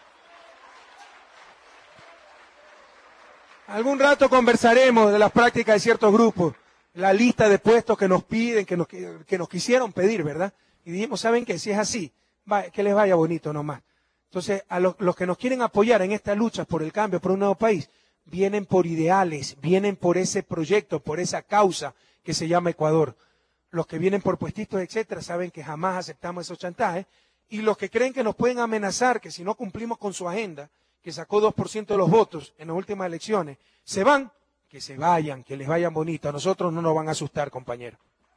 Algún rato conversaremos de las prácticas de ciertos grupos, la lista de puestos que nos piden, que nos, que nos quisieron pedir, ¿verdad? Y dijimos, ¿saben qué? Si es así, va, que les vaya bonito nomás. Entonces, a los, los que nos quieren apoyar en esta lucha por el cambio, por un nuevo país, vienen por ideales, vienen por ese proyecto, por esa causa que se llama Ecuador. Los que vienen por puestitos, etcétera, saben que jamás aceptamos esos chantajes. Y los que creen que nos pueden amenazar, que si no cumplimos con su agenda, que sacó dos por ciento de los votos en las últimas elecciones, se van, que se vayan, que les vayan bonito. A nosotros no nos van a asustar, compañeros.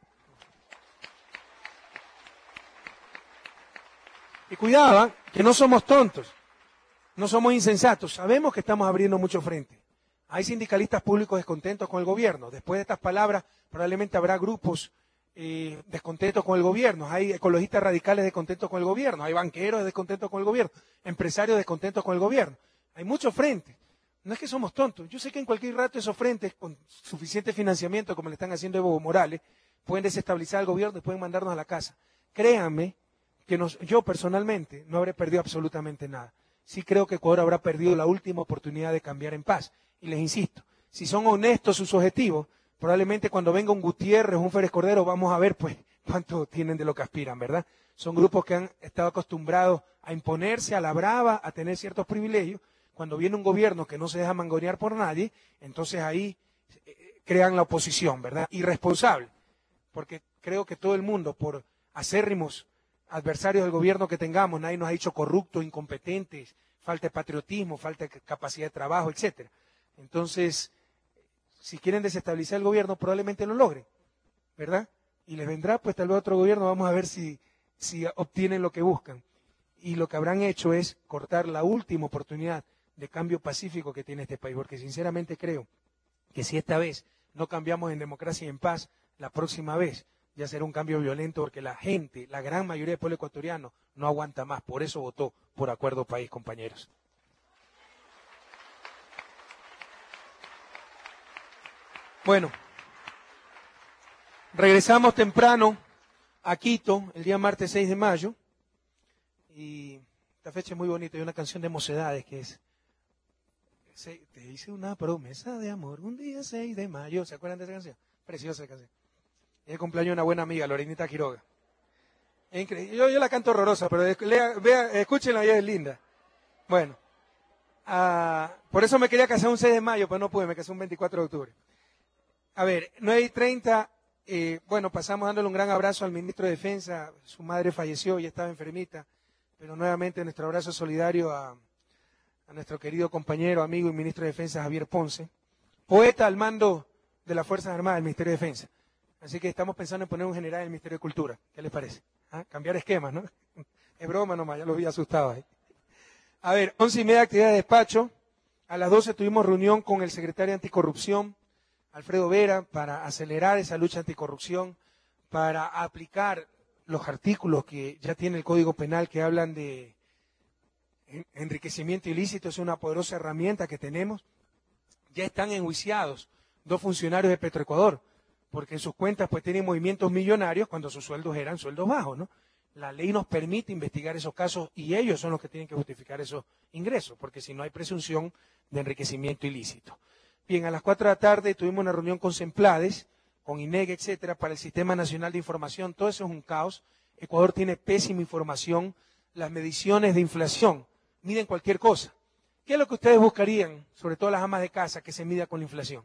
Y cuidado, ¿eh? Que no somos tontos, no somos insensatos, sabemos que estamos abriendo mucho frente. Hay sindicalistas públicos descontentos con el gobierno. Después de estas palabras, probablemente habrá grupos eh, descontentos con el gobierno. Hay ecologistas radicales descontentos con el gobierno. Hay banqueros descontentos con el gobierno. Empresarios descontentos con el gobierno. Hay muchos frentes. No es que somos tontos. Yo sé que en cualquier rato esos frentes, con suficiente financiamiento, como le están haciendo Evo Morales, pueden desestabilizar al gobierno y pueden mandarnos a la casa. Créanme que nos, yo personalmente no habré perdido absolutamente nada. Sí creo que Ecuador habrá perdido la última oportunidad de cambiar en paz. Y les insisto, si son honestos sus objetivos, probablemente cuando venga un Gutiérrez, un Férez Cordero, vamos a ver pues cuánto tienen de lo que aspiran, ¿verdad? Son grupos que han estado acostumbrados a imponerse a la brava, a tener ciertos privilegios. Cuando viene un gobierno que no se deja mangonear por nadie, entonces ahí eh, crean la oposición, ¿verdad? Irresponsable, porque creo que todo el mundo, por acérrimos adversarios del gobierno que tengamos, nadie nos ha dicho corruptos, incompetentes, falta de patriotismo, falta de capacidad de trabajo, etcétera. Entonces, si quieren desestabilizar el gobierno, probablemente lo logren, ¿verdad? Y les vendrá pues tal vez otro gobierno, vamos a ver si, si obtienen lo que buscan. Y lo que habrán hecho es cortar la última oportunidad de cambio pacífico que tiene este país, porque sinceramente creo que si esta vez no cambiamos en democracia y en paz, la próxima vez ya será un cambio violento, porque la gente, la gran mayoría del pueblo ecuatoriano no aguanta más, por eso votó por Acuerdo País, compañeros. Bueno, regresamos temprano a Quito el día martes seis de mayo y esta fecha es muy bonita, hay una canción de Mocedades que es te hice una promesa de amor un día seis de mayo, ¿se acuerdan de esa canción? Preciosa canción. Es el cumpleaños de una buena amiga, Lorenita Quiroga. Es increíble. Yo, yo la canto horrorosa, pero lea, vea, escúchenla, ella es linda. Bueno, uh, por eso me quería casar un seis de mayo, pero no pude, me casé un veinticuatro de octubre. A ver, nueve y treinta, Eh, bueno, pasamos dándole un gran abrazo al ministro de Defensa. Su madre falleció y estaba enfermita, pero nuevamente nuestro abrazo solidario a, a nuestro querido compañero, amigo y ministro de Defensa, Javier Ponce, poeta al mando de las Fuerzas Armadas del Ministerio de Defensa. Así que estamos pensando en poner un general en el Ministerio de Cultura. ¿Qué les parece? ¿Ah? Cambiar esquemas, ¿no? Es broma nomás, ya los vi asustados ahí. A ver, once y media actividad de despacho. A las doce tuvimos reunión con el secretario anticorrupción, Alfredo Vera, para acelerar esa lucha anticorrupción, para aplicar los artículos que ya tiene el Código Penal que hablan de enriquecimiento ilícito. Es una poderosa herramienta que tenemos. Ya están enjuiciados dos funcionarios de Petroecuador, porque en sus cuentas pues tienen movimientos millonarios cuando sus sueldos eran sueldos bajos, ¿no? La ley nos permite investigar esos casos y ellos son los que tienen que justificar esos ingresos, porque si no hay presunción de enriquecimiento ilícito. Bien, a las cuatro de la tarde tuvimos una reunión con Semplades, con INEG, etcétera, para el Sistema Nacional de Información. Todo eso es un caos. Ecuador tiene pésima información. Las mediciones de inflación miden cualquier cosa. ¿Qué es lo que ustedes buscarían, sobre todo las amas de casa, que se mida con la inflación?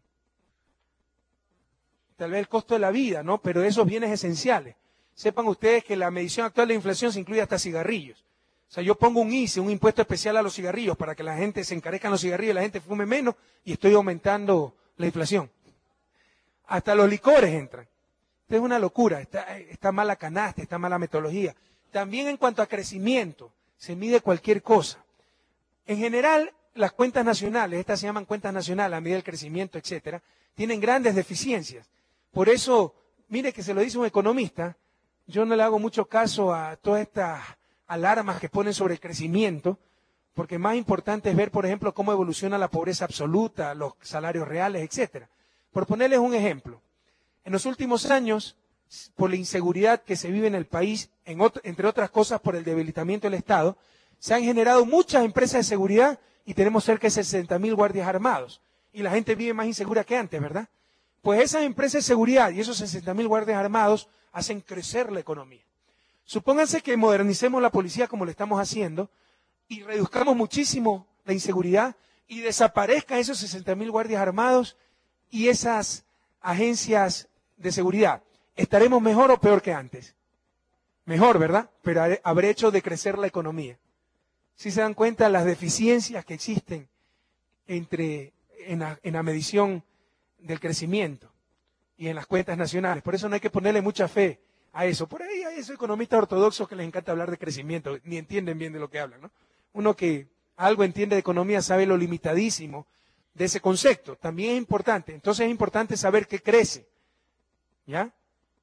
Tal vez el costo de la vida, ¿no? Pero de esos bienes esenciales. Sepan ustedes que la medición actual de inflación se incluye hasta cigarrillos. O sea, yo pongo un I C E, un impuesto especial a los cigarrillos para que la gente se encarezcan los cigarrillos y la gente fume menos y estoy aumentando la inflación. Hasta los licores entran. Esto es una locura, está, está mala canasta, está mala metodología. También en cuanto a crecimiento, se mide cualquier cosa. En general, las cuentas nacionales, estas se llaman cuentas nacionales, a medida del crecimiento, etcétera, tienen grandes deficiencias. Por eso, mire que se lo dice un economista, yo no le hago mucho caso a todas estas alarmas que ponen sobre el crecimiento, porque más importante es ver, por ejemplo, cómo evoluciona la pobreza absoluta, los salarios reales, etcétera. Por ponerles un ejemplo, en los últimos años, por la inseguridad que se vive en el país, en otro, entre otras cosas por el debilitamiento del Estado, se han generado muchas empresas de seguridad y tenemos cerca de sesenta mil guardias armados. Y la gente vive más insegura que antes, ¿verdad? Pues esas empresas de seguridad y esos sesenta mil guardias armados hacen crecer la economía. Supónganse que modernicemos la policía como lo estamos haciendo y reduzcamos muchísimo la inseguridad y desaparezcan esos sesenta mil guardias armados y esas agencias de seguridad. ¿Estaremos mejor o peor que antes? Mejor, ¿verdad? Pero habré hecho decrecer la economía. Si se dan cuenta las deficiencias que existen entre, en, la, en la medición del crecimiento y en las cuentas nacionales. Por eso no hay que ponerle mucha fe a eso. Por ahí hay esos economistas ortodoxos que les encanta hablar de crecimiento, ni entienden bien de lo que hablan, ¿no? Uno que algo entiende de economía sabe lo limitadísimo de ese concepto. También es importante. Entonces es importante saber qué crece, ¿ya?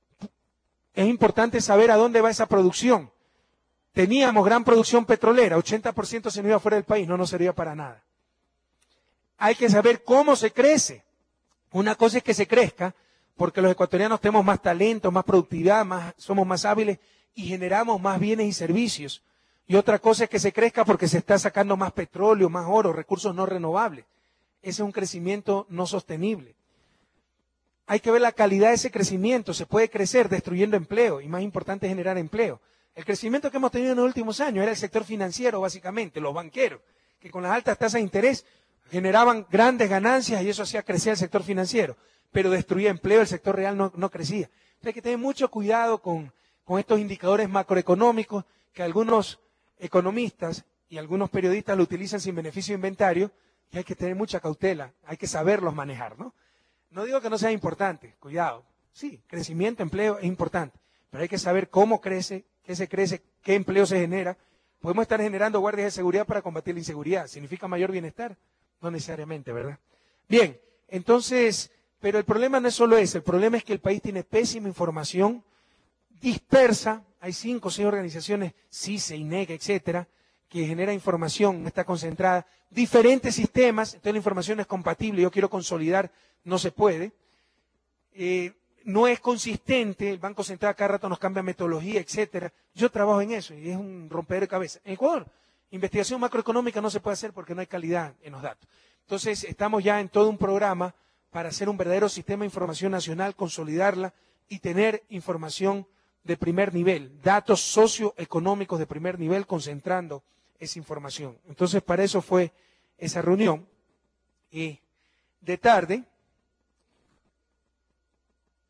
Es importante saber a dónde va esa producción. Teníamos gran producción petrolera, ochenta por ciento se nos iba fuera del país, no nos servía para nada. Hay que saber cómo se crece. Una cosa es que se crezca, porque los ecuatorianos tenemos más talento, más productividad, más, somos más hábiles y generamos más bienes y servicios. Y otra cosa es que se crezca porque se está sacando más petróleo, más oro, recursos no renovables. Ese es un crecimiento no sostenible. Hay que ver la calidad de ese crecimiento. Se puede crecer destruyendo empleo y más importante es generar empleo. El crecimiento que hemos tenido en los últimos años era el sector financiero, básicamente, los banqueros, que con las altas tasas de interés generaban grandes ganancias y eso hacía crecer el sector financiero, pero destruía empleo, el sector real no, no crecía. Entonces hay que tener mucho cuidado con, con estos indicadores macroeconómicos que algunos economistas y algunos periodistas lo utilizan sin beneficio de inventario y hay que tener mucha cautela, hay que saberlos manejar, ¿no? No digo que no sea importante, cuidado, sí, crecimiento, empleo es importante, pero hay que saber cómo crece, qué se crece, qué empleo se genera. Podemos estar generando guardias de seguridad para combatir la inseguridad, ¿significa mayor bienestar? No necesariamente, ¿verdad? Bien, entonces, pero el problema no es solo ese, el problema es que el país tiene pésima información, dispersa, hay cinco o seis organizaciones, CICE, INEG, etcétera, que genera información, no está concentrada, diferentes sistemas, entonces la información es compatible, yo quiero consolidar, no se puede, eh, no es consistente, el Banco Central cada rato nos cambia metodología, etcétera. Yo trabajo en eso y es un romper de cabeza. En Ecuador, investigación macroeconómica no se puede hacer porque no hay calidad en los datos. Entonces, estamos ya en todo un programa para hacer un verdadero sistema de información nacional, consolidarla y tener información de primer nivel, datos socioeconómicos de primer nivel, concentrando esa información. Entonces, para eso fue esa reunión. Y de tarde,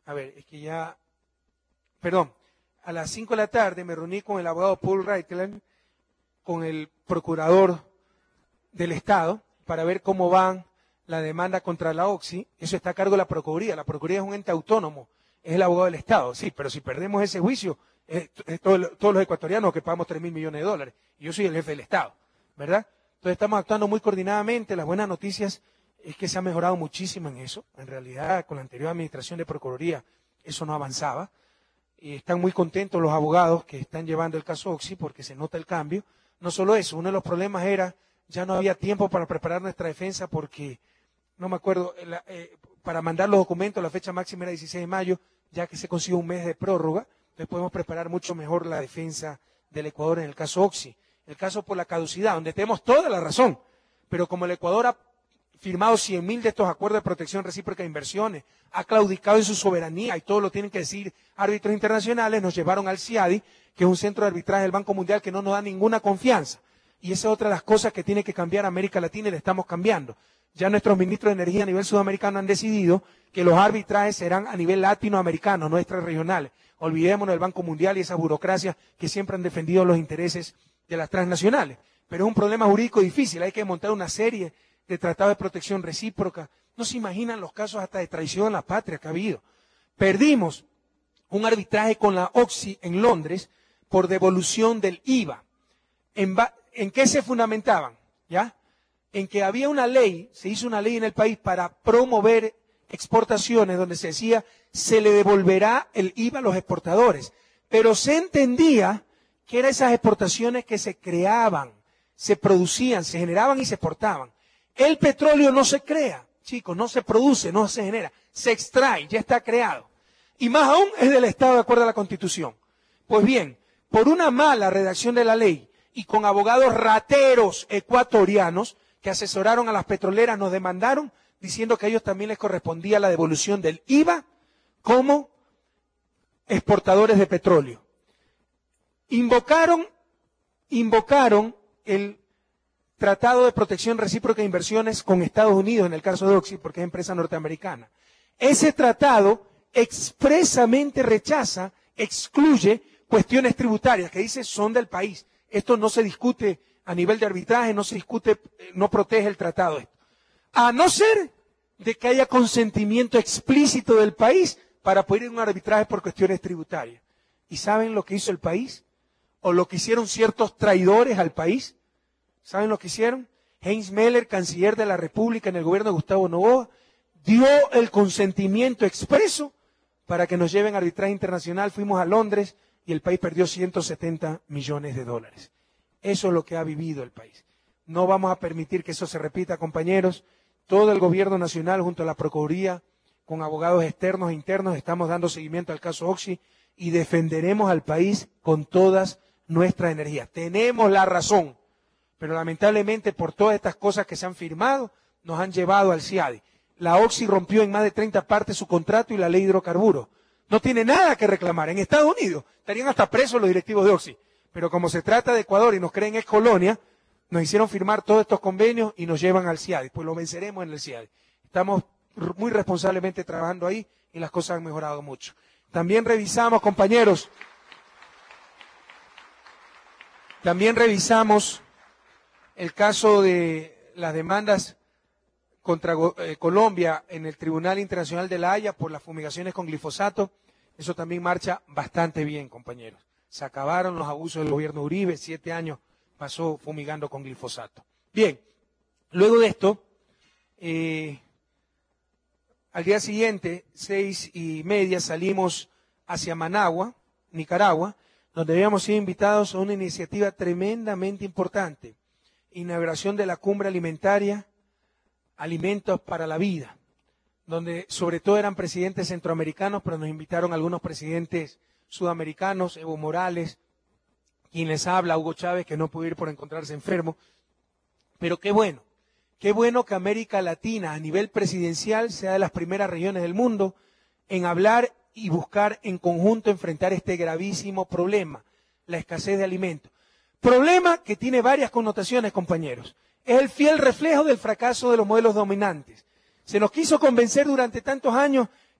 a ver, es que ya, perdón, a las cinco de la tarde me reuní con el abogado Paul Reitland, con el procurador del Estado, para ver cómo van la demanda contra la Oxy. Eso está a cargo de la Procuraduría. La Procuraduría es un ente autónomo, es el abogado del Estado. Sí, pero si perdemos ese juicio, es, es todo, todos los ecuatorianos que pagamos tres mil millones de dólares. Y yo soy el jefe del Estado, ¿verdad? Entonces estamos actuando muy coordinadamente. Las buenas noticias es que se ha mejorado muchísimo en eso. En realidad, con la anterior administración de Procuraduría, eso no avanzaba. Y están muy contentos los abogados que están llevando el caso Oxy porque se nota el cambio. No solo eso, uno de los problemas era, ya no había tiempo para preparar nuestra defensa porque, no me acuerdo, la, eh, para mandar los documentos, la fecha máxima era dieciséis de mayo, ya que se consiguió un mes de prórroga, entonces podemos preparar mucho mejor la defensa del Ecuador en el caso Oxy. El caso por la caducidad, donde tenemos toda la razón, pero como el Ecuador ha firmado cien mil de estos acuerdos de protección recíproca de inversiones, ha claudicado en su soberanía y todo lo tienen que decir árbitros internacionales, nos llevaron al C I A D I, que es un centro de arbitraje del Banco Mundial que no nos da ninguna confianza. Y esa es otra de las cosas que tiene que cambiar América Latina y le estamos cambiando. Ya nuestros ministros de energía a nivel sudamericano han decidido que los arbitrajes serán a nivel latinoamericano, no extrarregionales. Olvidémonos del Banco Mundial y esas burocracias que siempre han defendido los intereses de las transnacionales. Pero es un problema jurídico difícil, hay que montar una serie de tratados de protección recíproca. No se imaginan los casos hasta de traición a la patria que ha habido. Perdimos un arbitraje con la Oxy en Londres por devolución del I V A. ¿En, ¿En qué se fundamentaban? ¿Ya? En que había una ley, se hizo una ley en el país para promover exportaciones donde se decía se le devolverá el I V A a los exportadores. Pero se entendía que eran esas exportaciones que se creaban, se producían, se generaban y se exportaban. El petróleo no se crea, chicos, no se produce, no se genera, se extrae, ya está creado. Y más aún es del Estado de acuerdo a la Constitución. Pues bien, por una mala redacción de la ley y con abogados rateros ecuatorianos que asesoraron a las petroleras, nos demandaron diciendo que a ellos también les correspondía la devolución del I V A como exportadores de petróleo. Invocaron, invocaron el Tratado de Protección Recíproca de Inversiones con Estados Unidos, en el caso de Oxy, porque es empresa norteamericana. Ese tratado expresamente rechaza, excluye cuestiones tributarias que dice son del país. Esto no se discute a nivel de arbitraje, no se discute, no protege el tratado. Esto. A no ser de que haya consentimiento explícito del país para poder ir a un arbitraje por cuestiones tributarias. ¿Y saben lo que hizo el país? ¿O lo que hicieron ciertos traidores al país? ¿Saben lo que hicieron? Heinz Meller, canciller de la República en el gobierno de Gustavo Noboa, dio el consentimiento expreso para que nos lleven a arbitraje internacional. Fuimos a Londres y el país perdió ciento setenta millones de dólares. Eso es lo que ha vivido el país. No vamos a permitir que eso se repita, compañeros. Todo el gobierno nacional junto a la Procuraduría, con abogados externos e internos, estamos dando seguimiento al caso Oxy y defenderemos al país con todas nuestras energías. Tenemos la razón. Pero lamentablemente por todas estas cosas que se han firmado, nos han llevado al C I A D I. La Oxy rompió en más de treinta partes su contrato y la ley de hidrocarburos. No tiene nada que reclamar. En Estados Unidos estarían hasta presos los directivos de Oxy. Pero como se trata de Ecuador y nos creen ex colonia, nos hicieron firmar todos estos convenios y nos llevan al C I A D I. Pues lo venceremos en el C I A D I. Estamos muy responsablemente trabajando ahí y las cosas han mejorado mucho. También revisamos, compañeros, también revisamos el caso de las demandas contra eh, Colombia en el Tribunal Internacional de La Haya por las fumigaciones con glifosato. Eso también marcha bastante bien, compañeros. Se acabaron los abusos del gobierno Uribe, siete años pasó fumigando con glifosato. Bien, luego de esto, eh, al día siguiente, seis y media, salimos hacia Managua, Nicaragua, donde habíamos sido invitados a una iniciativa tremendamente importante. Inauguración de la cumbre alimentaria, Alimentos para la Vida, donde sobre todo eran presidentes centroamericanos, pero nos invitaron algunos presidentes sudamericanos, Evo Morales, quien les habla, Hugo Chávez, que no pudo ir por encontrarse enfermo. Pero qué bueno, qué bueno que América Latina a nivel presidencial sea de las primeras regiones del mundo en hablar y buscar en conjunto enfrentar este gravísimo problema, la escasez de alimentos. Problema que tiene varias connotaciones, compañeros. Es el fiel reflejo del fracaso de los modelos dominantes. Se nos quiso convencer durante tantos años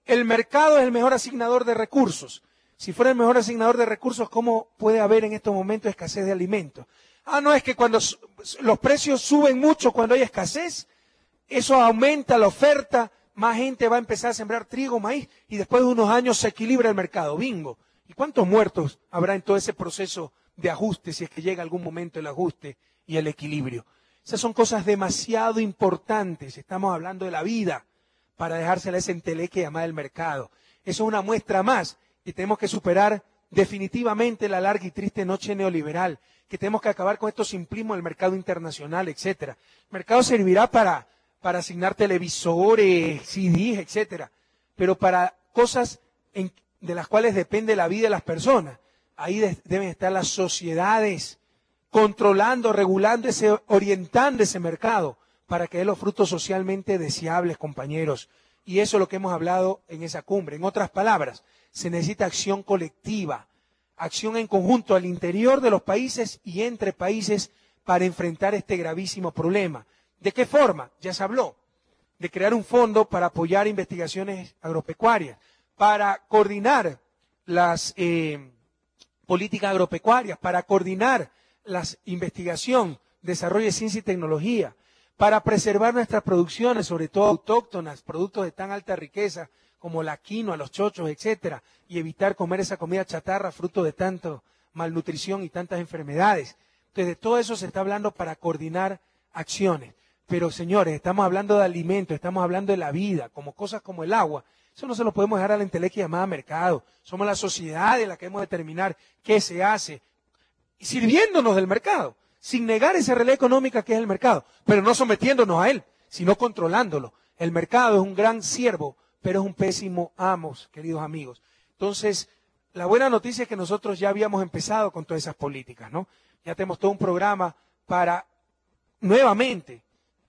El mercado es el mejor asignador de recursos. Si fuera el mejor asignador de recursos, ¿cómo puede haber en estos momentos escasez de alimentos? Ah, no, es que cuando los precios suben mucho, cuando hay escasez, eso aumenta la oferta, más gente va a empezar a sembrar trigo, maíz, y después de unos años se equilibra el mercado. Bingo. ¿Y cuántos muertos habrá en todo ese proceso de ajuste, si es que llega algún momento el ajuste y el equilibrio? Esas son cosas demasiado importantes. Estamos hablando de la vida para dejársela a ese enteleque llamada el mercado. Eso es una muestra más. Y tenemos que superar definitivamente la larga y triste noche neoliberal, que tenemos que acabar con estos simplismos del mercado internacional, etcétera. El mercado servirá para, para asignar televisores, C Ds, etcétera, pero para cosas en, de las cuales depende la vida de las personas. Ahí de, deben estar las sociedades controlando, regulando, ese, orientando ese mercado para que dé los frutos socialmente deseables, compañeros. Y eso es lo que hemos hablado en esa cumbre. En otras palabras, se necesita acción colectiva, acción en conjunto al interior de los países y entre países para enfrentar este gravísimo problema. ¿De qué forma? Ya se habló de crear un fondo para apoyar investigaciones agropecuarias, para coordinar las eh, políticas agropecuarias, para coordinar la investigación, desarrollo de ciencia y tecnología, para preservar nuestras producciones, sobre todo autóctonas, productos de tan alta riqueza como la quinoa, los chochos, etcétera, y evitar comer esa comida chatarra fruto de tanta malnutrición y tantas enfermedades. Entonces, de todo eso se está hablando para coordinar acciones. Pero, señores, estamos hablando de alimentos, estamos hablando de la vida, como cosas como el agua. Eso no se lo podemos dejar a la entelequia llamada mercado. Somos la sociedad en la que hemos de determinar qué se hace, sirviéndonos del mercado, sin negar esa realidad económica que es el mercado, pero no sometiéndonos a él, sino controlándolo. El mercado es un gran siervo, pero es un pésimo amo, queridos amigos. Entonces, la buena noticia es que nosotros ya habíamos empezado con todas esas políticas, ¿no? Ya tenemos todo un programa para, nuevamente,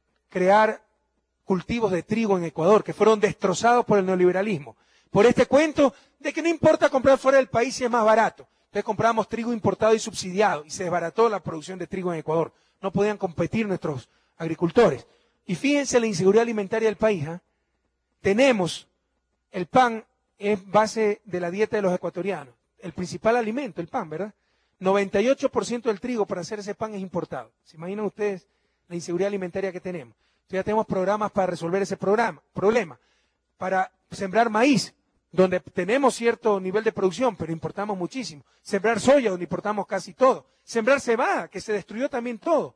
crear cultivos de trigo en Ecuador, que fueron destrozados por el neoliberalismo, por este cuento de que no importa comprar fuera del país si es más barato. Entonces compramos trigo importado y subsidiado, y se desbarató la producción de trigo en Ecuador. No podían competir nuestros agricultores. Y fíjense la inseguridad alimentaria del país, ¿eh? Tenemos, el pan es base de la dieta de los ecuatorianos, el principal alimento, el pan, ¿verdad? noventa y ocho por ciento del trigo para hacer ese pan es importado. ¿Se imaginan ustedes la inseguridad alimentaria que tenemos? Entonces ya tenemos programas para resolver ese programa, problema, para sembrar maíz, donde tenemos cierto nivel de producción, pero importamos muchísimo. Sembrar soya, donde importamos casi todo. Sembrar cebada, que se destruyó también todo.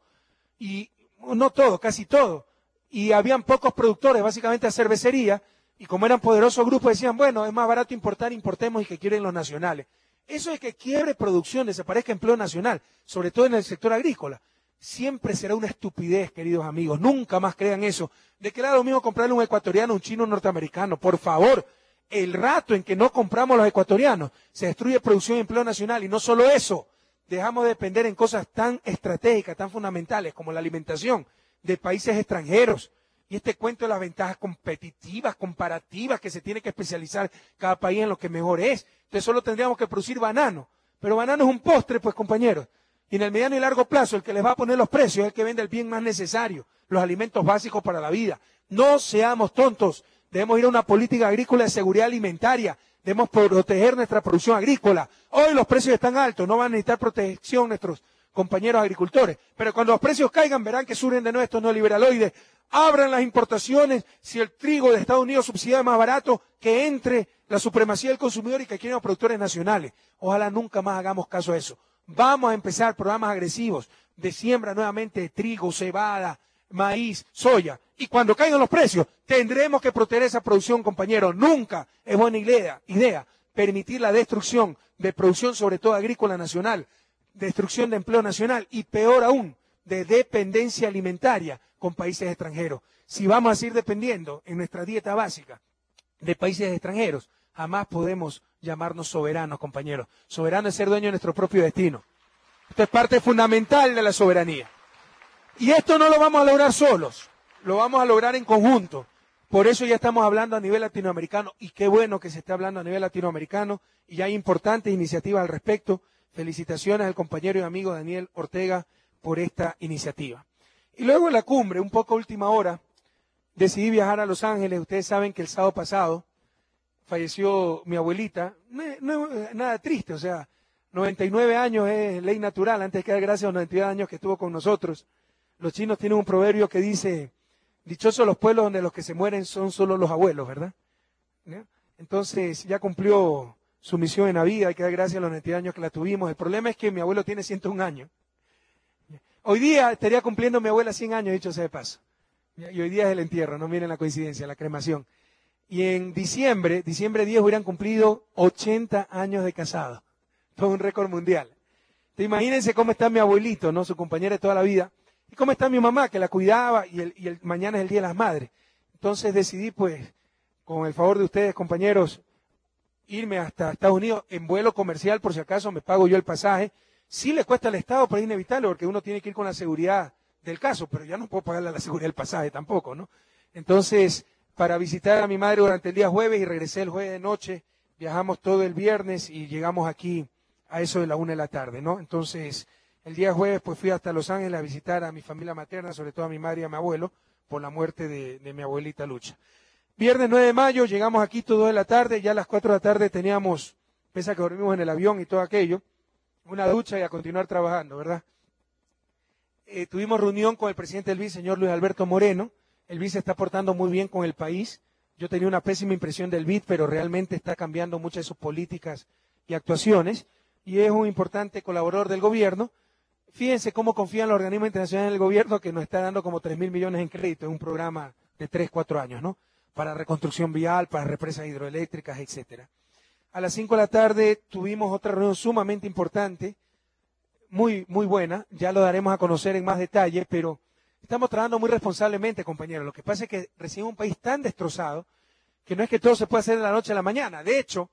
Y no todo, casi todo. Y habían pocos productores, básicamente a cervecería, y como eran poderosos grupos decían, bueno, es más barato importar, importemos y que quieren los nacionales. Eso es que quiebre producción, desaparezca empleo nacional, sobre todo en el sector agrícola. Siempre será una estupidez, queridos amigos, nunca más crean eso, de que era lo mismo comprarle un ecuatoriano, un chino, un norteamericano. Por favor, el rato en que no compramos los ecuatorianos, se destruye producción y empleo nacional, y no solo eso, dejamos de depender en cosas tan estratégicas, tan fundamentales como la alimentación de países extranjeros. Y este cuento de las ventajas competitivas, comparativas, que se tiene que especializar cada país en lo que mejor es. Entonces solo tendríamos que producir banano. Pero banano es un postre, pues, compañeros. Y en el mediano y largo plazo, el que les va a poner los precios es el que vende el bien más necesario, los alimentos básicos para la vida. No seamos tontos. Debemos ir a una política agrícola de seguridad alimentaria. Debemos proteger nuestra producción agrícola. Hoy los precios están altos, no van a necesitar protección nuestros compañeros agricultores. Pero cuando los precios caigan, verán que surgen de nuevo estos neoliberaloides. Abran las importaciones, si el trigo de Estados Unidos subsidiado es más barato, que entre la supremacía del consumidor y que quieren los productores nacionales. Ojalá nunca más hagamos caso a eso. Vamos a empezar programas agresivos de siembra nuevamente de trigo, cebada, maíz, soya. Y cuando caigan los precios, tendremos que proteger esa producción, compañeros. Nunca es buena idea, idea permitir la destrucción de producción, sobre todo agrícola nacional, destrucción de empleo nacional y peor aún, de dependencia alimentaria con países extranjeros. Si vamos a seguir dependiendo en nuestra dieta básica de países extranjeros, jamás podemos llamarnos soberanos, compañeros. Soberano es ser dueño de nuestro propio destino. Esto es parte fundamental de la soberanía. Y esto no lo vamos a lograr solos, lo vamos a lograr en conjunto. Por eso ya estamos hablando a nivel latinoamericano, y qué bueno que se esté hablando a nivel latinoamericano, y hay importantes iniciativas al respecto. Felicitaciones al compañero y amigo Daniel Ortega por esta iniciativa. Y luego en la cumbre, un poco a última hora, decidí viajar a Los Ángeles. Ustedes saben que el sábado pasado falleció mi abuelita, no, no, nada triste, o sea, noventa y nueve años es ley natural, antes que dar gracias a los noventa y nueve años que estuvo con nosotros. Los chinos tienen un proverbio que dice, dichosos los pueblos donde los que se mueren son solo los abuelos, ¿verdad? ¿Ya? Entonces ya cumplió su misión en la vida, hay que dar gracias a los noventa y nueve años que la tuvimos. El problema es que mi abuelo tiene ciento un años. Hoy día estaría cumpliendo mi abuela cien años, dicho sea de paso. Y hoy día es el entierro, no miren la coincidencia, la cremación. Y en diciembre, diciembre diez, hubieran cumplido ochenta años de casado. Todo un récord mundial. Entonces, imagínense cómo está mi abuelito, ¿no? Su compañera de toda la vida. Y cómo está mi mamá, que la cuidaba, y, el, y el, mañana es el Día de las Madres. Entonces decidí, pues, con el favor de ustedes, compañeros, irme hasta Estados Unidos en vuelo comercial, por si acaso me pago yo el pasaje. Sí le cuesta al Estado, pero es inevitable, porque uno tiene que ir con la seguridad del caso, pero ya no puedo pagarle a la seguridad del pasaje tampoco, ¿no? Entonces, para visitar a mi madre durante el día jueves y regresé el jueves de noche, viajamos todo el viernes y llegamos aquí a eso de la una de la tarde, ¿no? Entonces, el día jueves pues fui hasta Los Ángeles a visitar a mi familia materna, sobre todo a mi madre y a mi abuelo, por la muerte de, de mi abuelita Lucha. Viernes nueve de mayo, llegamos aquí todo de la tarde, ya a las cuatro de la tarde teníamos, pese a que dormimos en el avión y todo aquello, una ducha y a continuar trabajando, ¿verdad? Eh, tuvimos reunión con el presidente del B I D, señor Luis Alberto Moreno. El B I D se está portando muy bien con el país. Yo tenía una pésima impresión del B I D, pero realmente está cambiando muchas de sus políticas y actuaciones, y es un importante colaborador del gobierno. Fíjense cómo confían los organismos internacionales en el gobierno, que nos está dando como tres mil millones en crédito, en un programa de tres, cuatro años, ¿no? Para reconstrucción vial, para represas hidroeléctricas, etcétera. A las cinco de la tarde tuvimos otra reunión sumamente importante, muy, muy buena, ya lo daremos a conocer en más detalle, pero estamos trabajando muy responsablemente, compañeros. Lo que pasa es que recibimos un país tan destrozado que no es que todo se pueda hacer de la noche a la mañana. De hecho,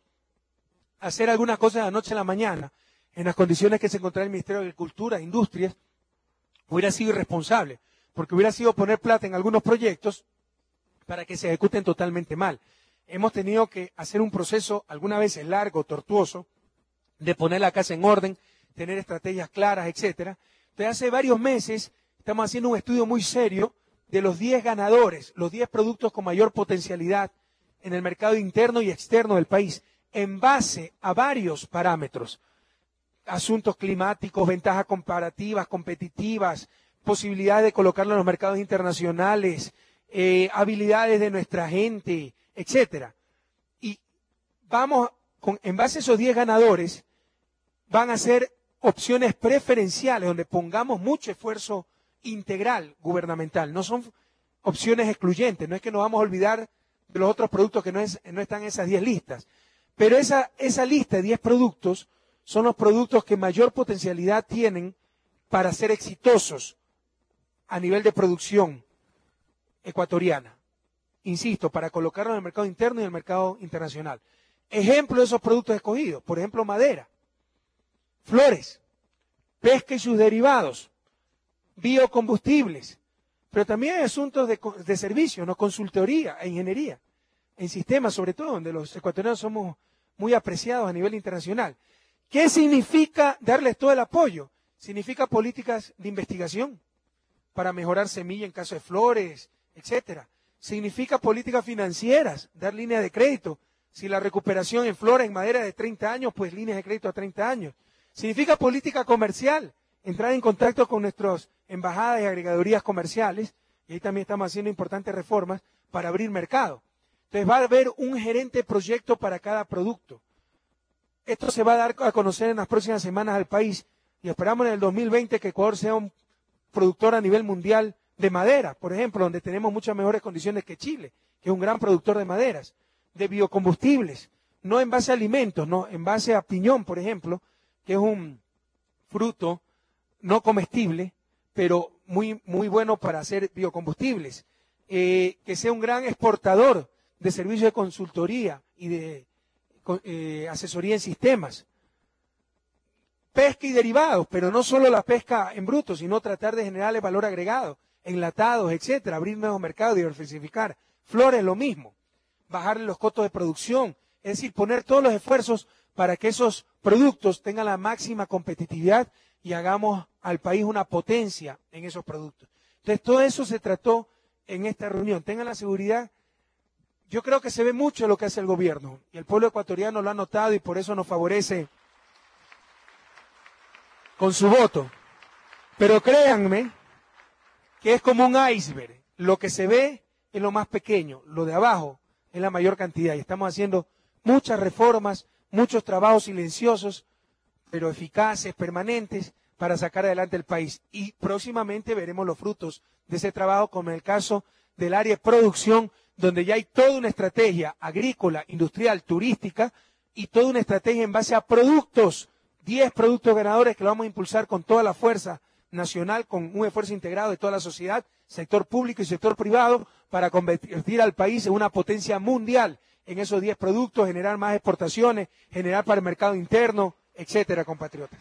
hacer algunas cosas de la noche a la mañana, en las condiciones que se encontraba el Ministerio de Agricultura e Industrias, hubiera sido irresponsable, porque hubiera sido poner plata en algunos proyectos para que se ejecuten totalmente mal. Hemos tenido que hacer un proceso, algunas veces largo, tortuoso, de poner la casa en orden, tener estrategias claras, etcétera. Entonces, hace varios meses estamos haciendo un estudio muy serio de los diez ganadores, los diez productos con mayor potencialidad en el mercado interno y externo del país, en base a varios parámetros. Asuntos climáticos, ventajas comparativas, competitivas, posibilidades de colocarlo en los mercados internacionales, eh, habilidades de nuestra gente, etcétera. Y vamos, con, en base a esos diez ganadores, van a ser opciones preferenciales, donde pongamos mucho esfuerzo integral gubernamental. No son opciones excluyentes, no es que nos vamos a olvidar de los otros productos que no, es, no están en esas diez listas. Pero esa, esa lista de diez productos son los productos que mayor potencialidad tienen para ser exitosos a nivel de producción ecuatoriana. Insisto, para colocarlos en el mercado interno y en el mercado internacional. Ejemplo de esos productos escogidos, por ejemplo, madera, flores, pesca y sus derivados, biocombustibles, pero también hay asuntos de, de servicios, ¿no? Consultoría e ingeniería, en sistemas sobre todo, donde los ecuatorianos somos muy apreciados a nivel internacional. ¿Qué significa darles todo el apoyo? Significa políticas de investigación para mejorar semilla en caso de flores, etcétera. Significa políticas financieras, dar líneas de crédito. Si la recuperación en flores, en madera de treinta años, pues líneas de crédito a treinta años. Significa política comercial, entrar en contacto con nuestras embajadas y agregadurías comerciales, y ahí también estamos haciendo importantes reformas para abrir mercado. Entonces va a haber un gerente proyecto para cada producto. Esto se va a dar a conocer en las próximas semanas al país, y esperamos en el dos mil veinte que Ecuador sea un productor a nivel mundial de madera, por ejemplo, donde tenemos muchas mejores condiciones que Chile, que es un gran productor de maderas, de biocombustibles, no en base a alimentos, no, en base a piñón, por ejemplo, que es un fruto no comestible, pero muy, muy bueno para hacer biocombustibles, eh, que sea un gran exportador de servicios de consultoría y de eh, asesoría en sistemas, pesca y derivados, pero no solo la pesca en bruto, sino tratar de generarle valor agregado, enlatados, etcétera, abrir nuevos mercados, diversificar. Flores, lo mismo, bajarle los costos de producción, es decir, poner todos los esfuerzos para que esos productos tengan la máxima competitividad y hagamos al país una potencia en esos productos. Entonces, todo eso se trató en esta reunión. Tengan la seguridad, yo creo que se ve mucho lo que hace el gobierno y el pueblo ecuatoriano lo ha notado y por eso nos favorece con su voto. Pero créanme que es como un iceberg. Lo que se ve es lo más pequeño, lo de abajo es la mayor cantidad. Y estamos haciendo muchas reformas, muchos trabajos silenciosos, pero eficaces, permanentes, para sacar adelante el país. Y próximamente veremos los frutos de ese trabajo, como en el caso del área de producción, donde ya hay toda una estrategia agrícola, industrial, turística, y toda una estrategia en base a productos, diez productos ganadores que lo vamos a impulsar con toda la fuerza nacional, con un esfuerzo integrado de toda la sociedad, sector público y sector privado, para convertir al país en una potencia mundial en esos diez productos, generar más exportaciones, generar para el mercado interno, etcétera, compatriotas.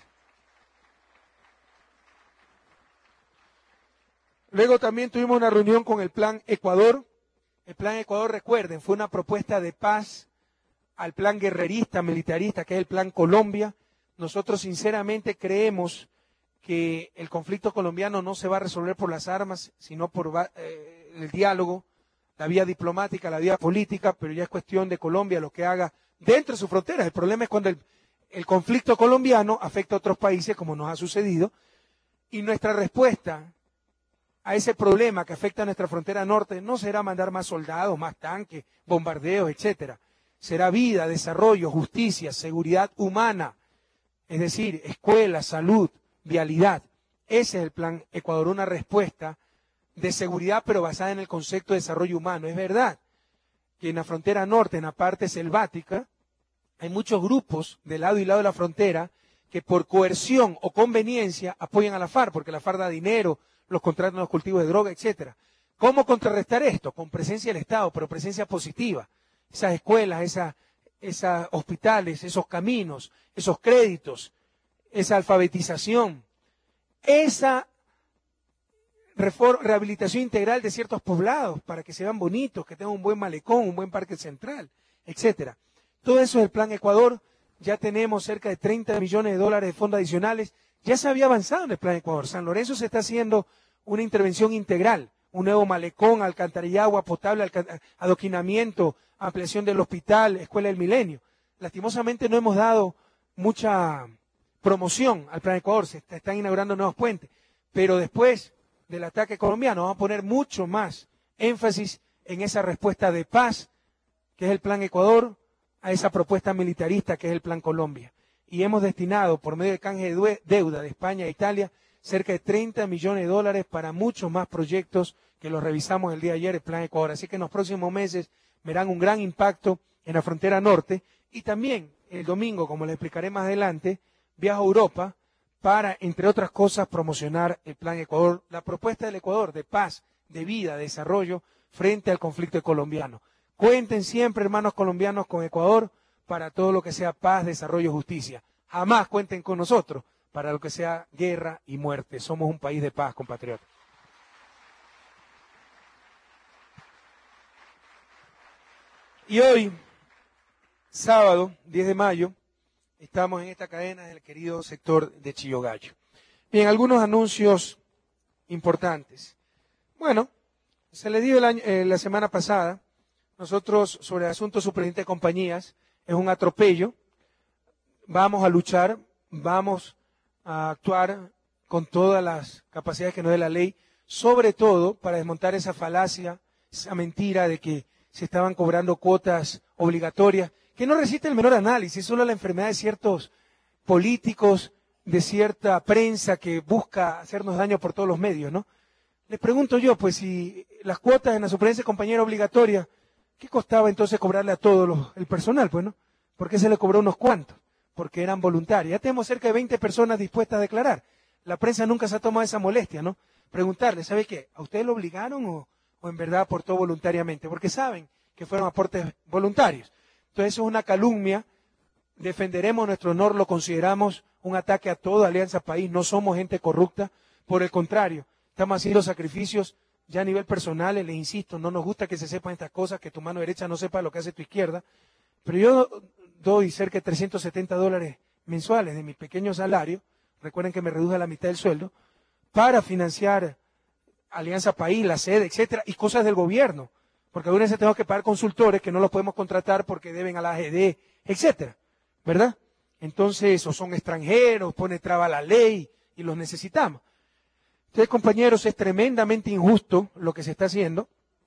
Luego también tuvimos una reunión con el Plan Ecuador. El Plan Ecuador, recuerden, fue una propuesta de paz al plan guerrerista, militarista, que es el Plan Colombia. Nosotros sinceramente creemos que el conflicto colombiano no se va a resolver por las armas, sino por eh, el diálogo, la vía diplomática, la vía política, pero ya es cuestión de Colombia lo que haga dentro de sus fronteras. El problema es cuando el, el conflicto colombiano afecta a otros países, como nos ha sucedido, y nuestra respuesta a ese problema que afecta a nuestra frontera norte no será mandar más soldados, más tanques, bombardeos, etcétera. Será vida, desarrollo, justicia, seguridad humana, es decir, escuela, salud, vialidad. Ese es el Plan Ecuador, una respuesta de seguridad, pero basada en el concepto de desarrollo humano. Es verdad que en la frontera norte, en la parte selvática, hay muchos grupos de lado y lado de la frontera que por coerción o conveniencia apoyan a la FARC, porque la FARC da dinero, los contratos en los cultivos de droga, etcétera. ¿Cómo contrarrestar esto? Con presencia del Estado, pero presencia positiva. Esas escuelas, esa, esos hospitales, esos caminos, esos créditos, esa alfabetización, esa rehabilitación integral de ciertos poblados para que se vean bonitos, que tengan un buen malecón, un buen parque central, etcétera. Todo eso es el Plan Ecuador. Ya tenemos cerca de treinta millones de dólares de fondos adicionales. Ya se había avanzado en el Plan Ecuador. San Lorenzo se está haciendo una intervención integral, un nuevo malecón, alcantarillado, agua potable, adoquinamiento, ampliación del hospital, Escuela del Milenio. Lastimosamente no hemos dado mucha promoción al Plan Ecuador, se están inaugurando nuevos puentes, pero después del ataque colombiano vamos a poner mucho más énfasis en esa respuesta de paz, que es el Plan Ecuador, a esa propuesta militarista, que es el Plan Colombia. Y hemos destinado, por medio de canje de deuda de España e Italia, cerca de treinta millones de dólares para muchos más proyectos que los revisamos el día de ayer, el Plan Ecuador. Así que en los próximos meses verán un gran impacto en la frontera norte. Y también el domingo, como les explicaré más adelante, viajo a Europa para, entre otras cosas, promocionar el Plan Ecuador, la propuesta del Ecuador de paz, de vida, de desarrollo frente al conflicto colombiano. Cuenten siempre, hermanos colombianos, con Ecuador para todo lo que sea paz, desarrollo, justicia. Jamás cuenten con nosotros para lo que sea guerra y muerte. Somos un país de paz, compatriotas. Y hoy, sábado, diez de mayo, estamos en esta cadena del querido sector de Chillogallo. Bien, algunos anuncios importantes. Bueno, se le dio el año, eh, la semana pasada, nosotros sobre el asunto superintendente de compañías, es un atropello, vamos a luchar, vamos a actuar con todas las capacidades que nos dé la ley, sobre todo para desmontar esa falacia, esa mentira de que se estaban cobrando cuotas obligatorias, que no resiste el menor análisis, solo la enfermedad de ciertos políticos, de cierta prensa que busca hacernos daño por todos los medios, ¿no? Les pregunto yo, pues si las cuotas en la superintendencia de compañía obligatoria, ¿qué costaba entonces cobrarle a todo los, el personal, pues, no? ¿Por qué se le cobró unos cuantos? Porque eran voluntarios. Ya tenemos cerca de veinte personas dispuestas a declarar. La prensa nunca se ha tomado esa molestia, ¿no? Preguntarle, ¿sabe qué? ¿A ustedes lo obligaron o, o en verdad aportó voluntariamente? Porque saben que fueron aportes voluntarios. Entonces eso es una calumnia. Defenderemos nuestro honor, lo consideramos un ataque a toda Alianza País. No somos gente corrupta. Por el contrario, estamos haciendo sacrificios ya a nivel personal. Les insisto, no nos gusta que se sepan estas cosas, que tu mano derecha no sepa lo que hace tu izquierda. Pero yo doy cerca de trescientos setenta dólares mensuales de mi pequeño salario, recuerden que me reduje a la mitad del sueldo, para financiar Alianza País, la sede, etcétera, y cosas del gobierno. porque algunas veces tenemos que pagar consultores que no los podemos contratar porque deben a la A G D, etcétera, ¿verdad? Entonces, o son extranjeros, pone traba la ley y los necesitamos. Entonces, compañeros, es tremendamente injusto lo que se está haciendo.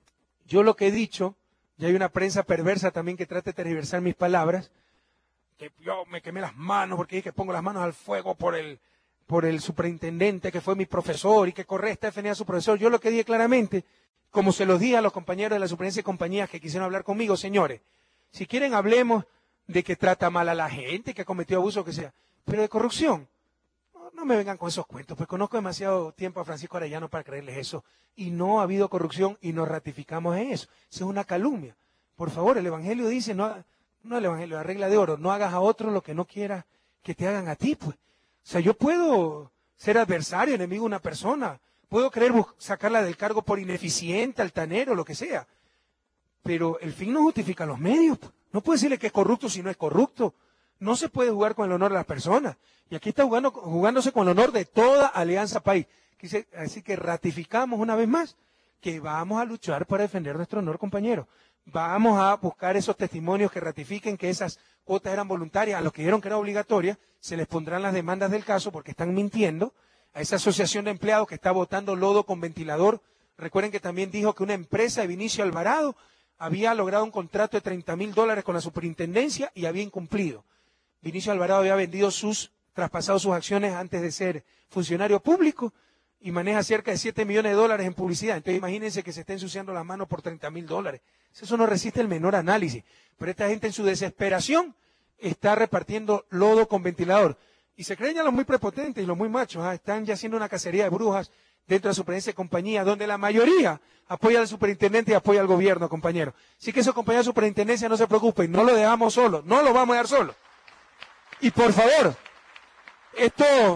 Yo lo que he dicho, y hay una prensa perversa también que trata de tergiversar mis palabras, que yo me quemé las manos porque dije que pongo las manos al fuego por el, por el superintendente que fue mi profesor y que corre Stephanie a su profesor. Yo lo que dije claramente, como se los dije a los compañeros de la superintendencia de compañías que quisieron hablar conmigo, señores, si quieren hablemos de que trata mal a la gente, que cometió abuso, o que sea, pero de corrupción, no, no me vengan con esos cuentos, pues conozco demasiado tiempo a Francisco Arellano para creerles eso, y no ha habido corrupción y nos ratificamos en eso. Eso es una calumnia. Por favor, el Evangelio dice, no, no el Evangelio, la regla de oro, no hagas a otro lo que no quieras que te hagan a ti, pues. O sea, yo puedo ser adversario, enemigo de una persona, puedo querer sacarla del cargo por ineficiente, altanero, lo que sea, pero el fin no justifica los medios, pues. No puede decirle que es corrupto si no es corrupto. No se puede jugar con el honor de las personas. Y aquí está jugando, jugándose con el honor de toda Alianza País. Así que ratificamos una vez más que vamos a luchar para defender nuestro honor, compañeros. Vamos a buscar esos testimonios que ratifiquen que esas cuotas eran voluntarias. A los que dijeron que era obligatoria, se les pondrán las demandas del caso porque están mintiendo. A esa asociación de empleados que está botando lodo con ventilador. Recuerden que también dijo que una empresa de Vinicio Alvarado había logrado un contrato de treinta mil dólares con la superintendencia y había incumplido. Vinicio Alvarado había vendido sus, traspasado sus acciones antes de ser funcionario público y maneja cerca de siete millones de dólares en publicidad. Entonces imagínense que se esté ensuciando las manos por treinta mil dólares. Eso no resiste el menor análisis. Pero esta gente en su desesperación está repartiendo lodo con ventilador. Y se creen ya los muy prepotentes y los muy machos. ¿ah? Están ya haciendo una cacería de brujas dentro de la superintendencia de compañía, donde la mayoría apoya al superintendente y apoya al gobierno, compañeros. Así que esos compañeros de superintendencia no se preocupen, no lo dejamos solo, no lo vamos a dejar solo. Y por favor, esto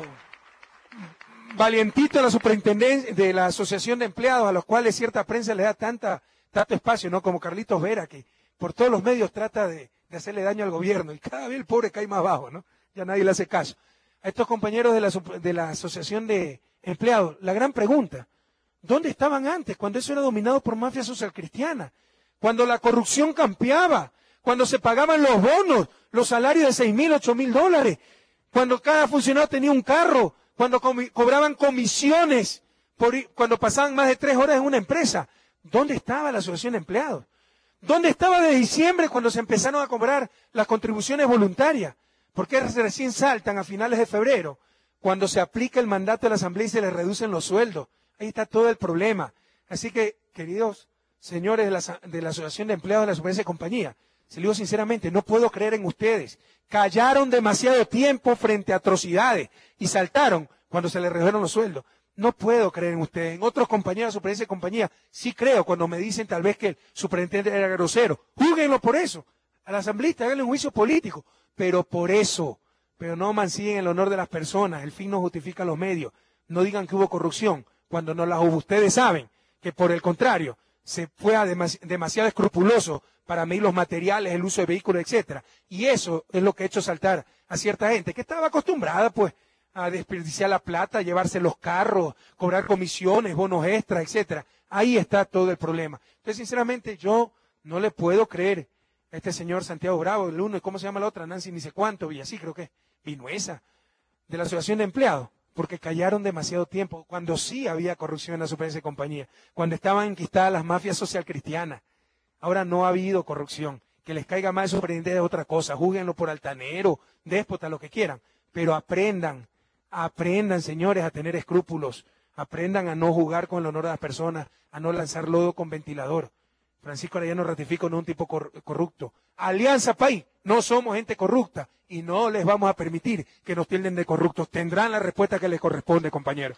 valientito de la superintendencia, de la asociación de empleados, a los cuales cierta prensa le da tanta, tanto espacio, ¿no? Como Carlitos Vera, que por todos los medios trata de, de hacerle daño al gobierno, y cada vez el pobre cae más bajo, ¿no? Ya nadie le hace caso. A estos compañeros de la, de la asociación de empleados, la gran pregunta, ¿dónde estaban antes, cuando eso era dominado por mafia social cristiana? Cuando la corrupción campeaba, cuando se pagaban los bonos, los salarios de seis mil, ocho mil dólares, cuando cada funcionario tenía un carro, cuando comi- cobraban comisiones, por, cuando pasaban más de tres horas en una empresa. ¿Dónde estaba la asociación de empleados? ¿Dónde estaba de diciembre cuando se empezaron a cobrar las contribuciones voluntarias? ¿Por qué recién saltan a finales de febrero? Cuando se aplica el mandato de la Asamblea y se les reducen los sueldos. Ahí está todo el problema. Así que, queridos señores de la, de la Asociación de Empleados de la Superintendencia de Compañía, se lo digo sinceramente, no puedo creer en ustedes. Callaron demasiado tiempo frente a atrocidades y saltaron cuando se les redujeron los sueldos. No puedo creer en ustedes. En otros compañeros de Superintendencia de Compañía, sí creo cuando me dicen tal vez que el superintendente era grosero. Júguenlo por eso. A la asambleísta, háganle un juicio político. Pero por eso. Pero no mancillen el honor de las personas. El fin no justifica los medios. No digan que hubo corrupción cuando no la hubo. Ustedes saben que por el contrario, se fue a demasi- demasiado escrupuloso para medir los materiales, el uso de vehículos, etcétera. Y eso es lo que ha hecho saltar a cierta gente que estaba acostumbrada, pues, a desperdiciar la plata, llevarse los carros, cobrar comisiones, bonos extras, etcétera. Ahí está todo el problema. Entonces, sinceramente, yo no le puedo creer a este señor Santiago Bravo, el uno, ¿cómo se llama la otra? Nancy, ni sé cuánto, y así creo que es, Vinuesa, de la Asociación de Empleados, porque callaron demasiado tiempo, cuando sí había corrupción en la superintendencia de compañía, cuando estaban enquistadas las mafias social cristianas. Ahora no ha habido corrupción. Que les caiga mal el superintendente es otra cosa. Júguenlo por altanero, déspota, lo que quieran. Pero aprendan, aprendan, señores, a tener escrúpulos. Aprendan a no jugar con el honor de las personas, a no lanzar lodo con ventilador. Francisco Arellano ratifico, no un tipo cor- corrupto. Alianza País, no somos gente corrupta y no les vamos a permitir que nos tilden de corruptos. Tendrán la respuesta que les corresponde, compañeros.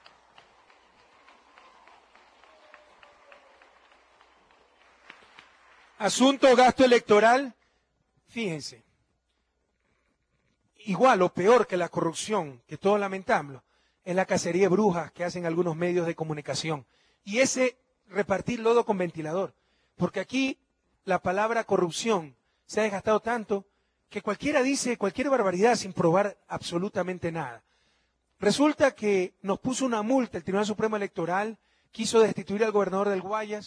Asunto gasto electoral, fíjense, igual o peor que la corrupción, que todos lamentamos, es la cacería de brujas que hacen algunos medios de comunicación. Y ese repartir lodo con ventilador, porque aquí la palabra corrupción se ha desgastado tanto que cualquiera dice cualquier barbaridad sin probar absolutamente nada. Resulta que nos puso una multa el Tribunal Supremo Electoral, quiso destituir al gobernador del Guayas,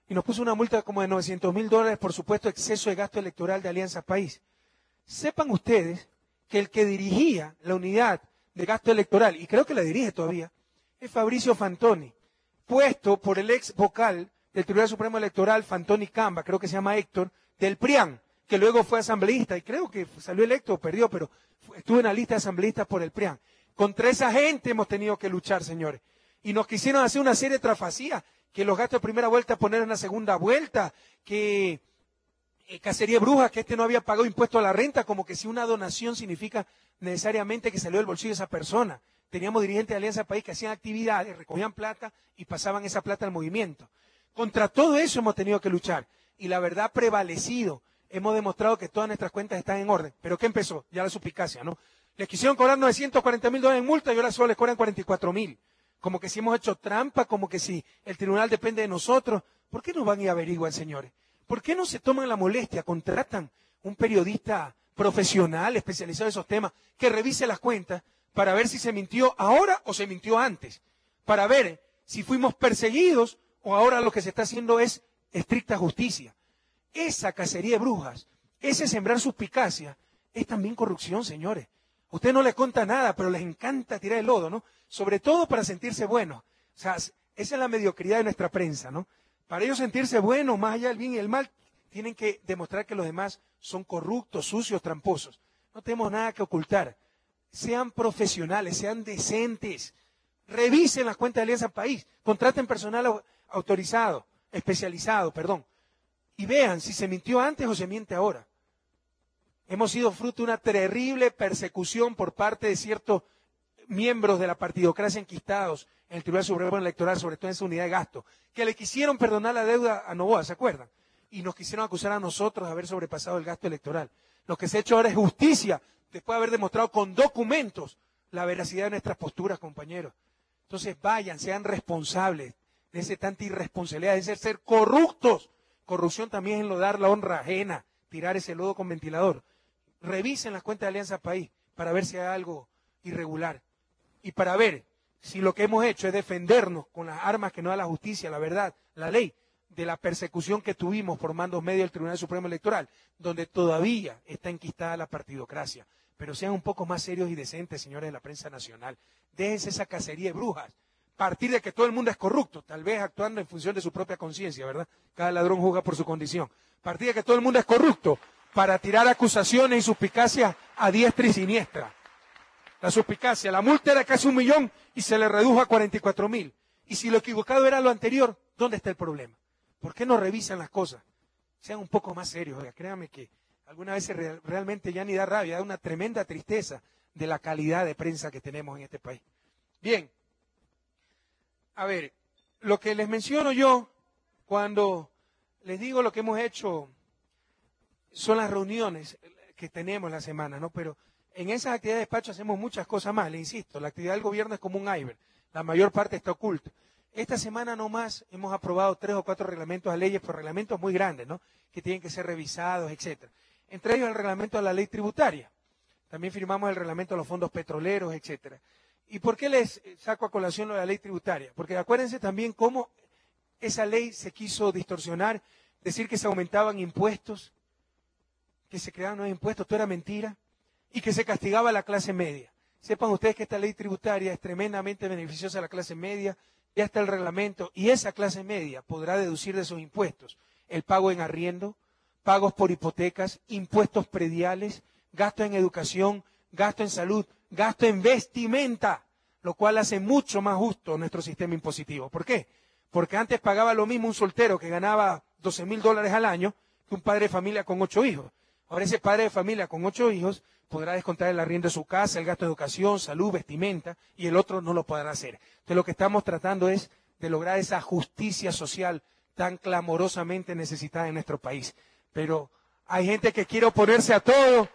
y nos puso una multa como de novecientos mil dólares por supuesto exceso de gasto electoral de Alianza País. Sepan ustedes que el que dirigía la unidad de gasto electoral, y creo que la dirige todavía, es Fabricio Fantoni, puesto por el ex vocal del Tribunal Supremo Electoral, Fantoni Camba, creo que se llama Héctor, del P R I A N, que luego fue asambleísta, y creo que salió electo o perdió, pero estuvo en la lista de asambleístas por el P R I A N. Contra esa gente hemos tenido que luchar, señores. Y nos quisieron hacer una serie de trafacías, que los gastos de primera vuelta poner en la segunda vuelta, que eh, cacería de brujas, que este no había pagado impuesto a la renta, como que si una donación significa necesariamente que salió del bolsillo de esa persona. Teníamos dirigentes de Alianza País que hacían actividades, recogían plata y pasaban esa plata al movimiento. Contra todo eso hemos tenido que luchar. Y la verdad ha prevalecido. Hemos demostrado que todas nuestras cuentas están en orden. ¿Pero qué empezó? Ya la suspicacia, ¿no? Les quisieron cobrar novecientos cuarenta mil dólares en multa y ahora solo les cobran cuarenta y cuatro mil. Como que si hemos hecho trampa, como que si el tribunal depende de nosotros. ¿Por qué no van y averiguan, señores? ¿Por qué no se toman la molestia, contratan un periodista profesional especializado en esos temas que revise las cuentas para ver si se mintió ahora o se mintió antes? Para ver si fuimos perseguidos o ahora lo que se está haciendo es estricta justicia. Esa cacería de brujas, ese sembrar suspicacia, es también corrupción, señores. A usted no les cuenta nada, pero les encanta tirar el lodo, ¿no? Sobre todo para sentirse buenos. O sea, esa es la mediocridad de nuestra prensa, ¿no? Para ellos sentirse buenos, más allá del bien y el mal, tienen que demostrar que los demás son corruptos, sucios, tramposos. No tenemos nada que ocultar. Sean profesionales, sean decentes. Revisen las cuentas de Alianza País. Contraten personal autorizado, especializado, perdón. Y vean si se mintió antes o se miente ahora. Hemos sido fruto de una terrible persecución por parte de ciertos miembros de la partidocracia enquistados en el Tribunal Supremo Electoral, sobre todo en esa unidad de gasto, que le quisieron perdonar la deuda a Noboa, ¿se acuerdan? Y nos quisieron acusar a nosotros de haber sobrepasado el gasto electoral. Lo que se ha hecho ahora es justicia, después de haber demostrado con documentos la veracidad de nuestras posturas, compañeros. Entonces vayan, sean responsables de esa tanta irresponsabilidad, de ser, ser corruptos. Corrupción también es enlodar la honra ajena, tirar ese lodo con ventilador. Revisen las cuentas de Alianza País para ver si hay algo irregular y para ver si lo que hemos hecho es defendernos con las armas que nos da la justicia, la verdad, la ley, de la persecución que tuvimos por mandos medios del Tribunal Supremo Electoral, donde todavía está enquistada la partidocracia. Pero sean un poco más serios y decentes, señores de la prensa nacional. Déjense esa cacería de brujas. Partir de que todo el mundo es corrupto, tal vez actuando en función de su propia conciencia, ¿verdad? Cada ladrón juzga por su condición. Partir de que todo el mundo es corrupto, para tirar acusaciones y suspicacias a diestra y siniestra. La suspicacia, la multa era casi un millón y se le redujo a cuarenta y cuatro mil. Y si lo equivocado era lo anterior, ¿dónde está el problema? ¿Por qué no revisan las cosas? Sean un poco más serios, oiga, créanme que algunas veces real, realmente ya ni da rabia, da una tremenda tristeza de la calidad de prensa que tenemos en este país. Bien, a ver, lo que les menciono yo cuando les digo lo que hemos hecho son las reuniones que tenemos la semana, ¿no? Pero en esas actividades de despacho hacemos muchas cosas más, le insisto, la actividad del gobierno es como un iceberg, la mayor parte está oculta. Esta semana nomás hemos aprobado tres o cuatro reglamentos a leyes, pero reglamentos muy grandes, ¿no? Que tienen que ser revisados, etcétera. Entre ellos el reglamento de la ley tributaria. También firmamos el reglamento de los fondos petroleros, etcétera. ¿Y por qué les saco a colación lo de la ley tributaria? Porque acuérdense también cómo esa ley se quiso distorsionar, decir que se aumentaban impuestos, que se creaban nuevos impuestos, todo era mentira, y que se castigaba a la clase media. Sepan ustedes que esta ley tributaria es tremendamente beneficiosa a la clase media, ya está el reglamento, y esa clase media podrá deducir de sus impuestos el pago en arriendo, pagos por hipotecas, impuestos prediales, gasto en educación, gasto en salud, gasto en vestimenta, lo cual hace mucho más justo nuestro sistema impositivo. ¿Por qué? Porque antes pagaba lo mismo un soltero que ganaba doce mil dólares al año que un padre de familia con ocho hijos. Ahora ese padre de familia con ocho hijos podrá descontar el arriendo de su casa, el gasto de educación, salud, vestimenta, y el otro no lo podrá hacer. Entonces lo que estamos tratando es de lograr esa justicia social tan clamorosamente necesitada en nuestro país. Pero hay gente que quiere oponerse a todo.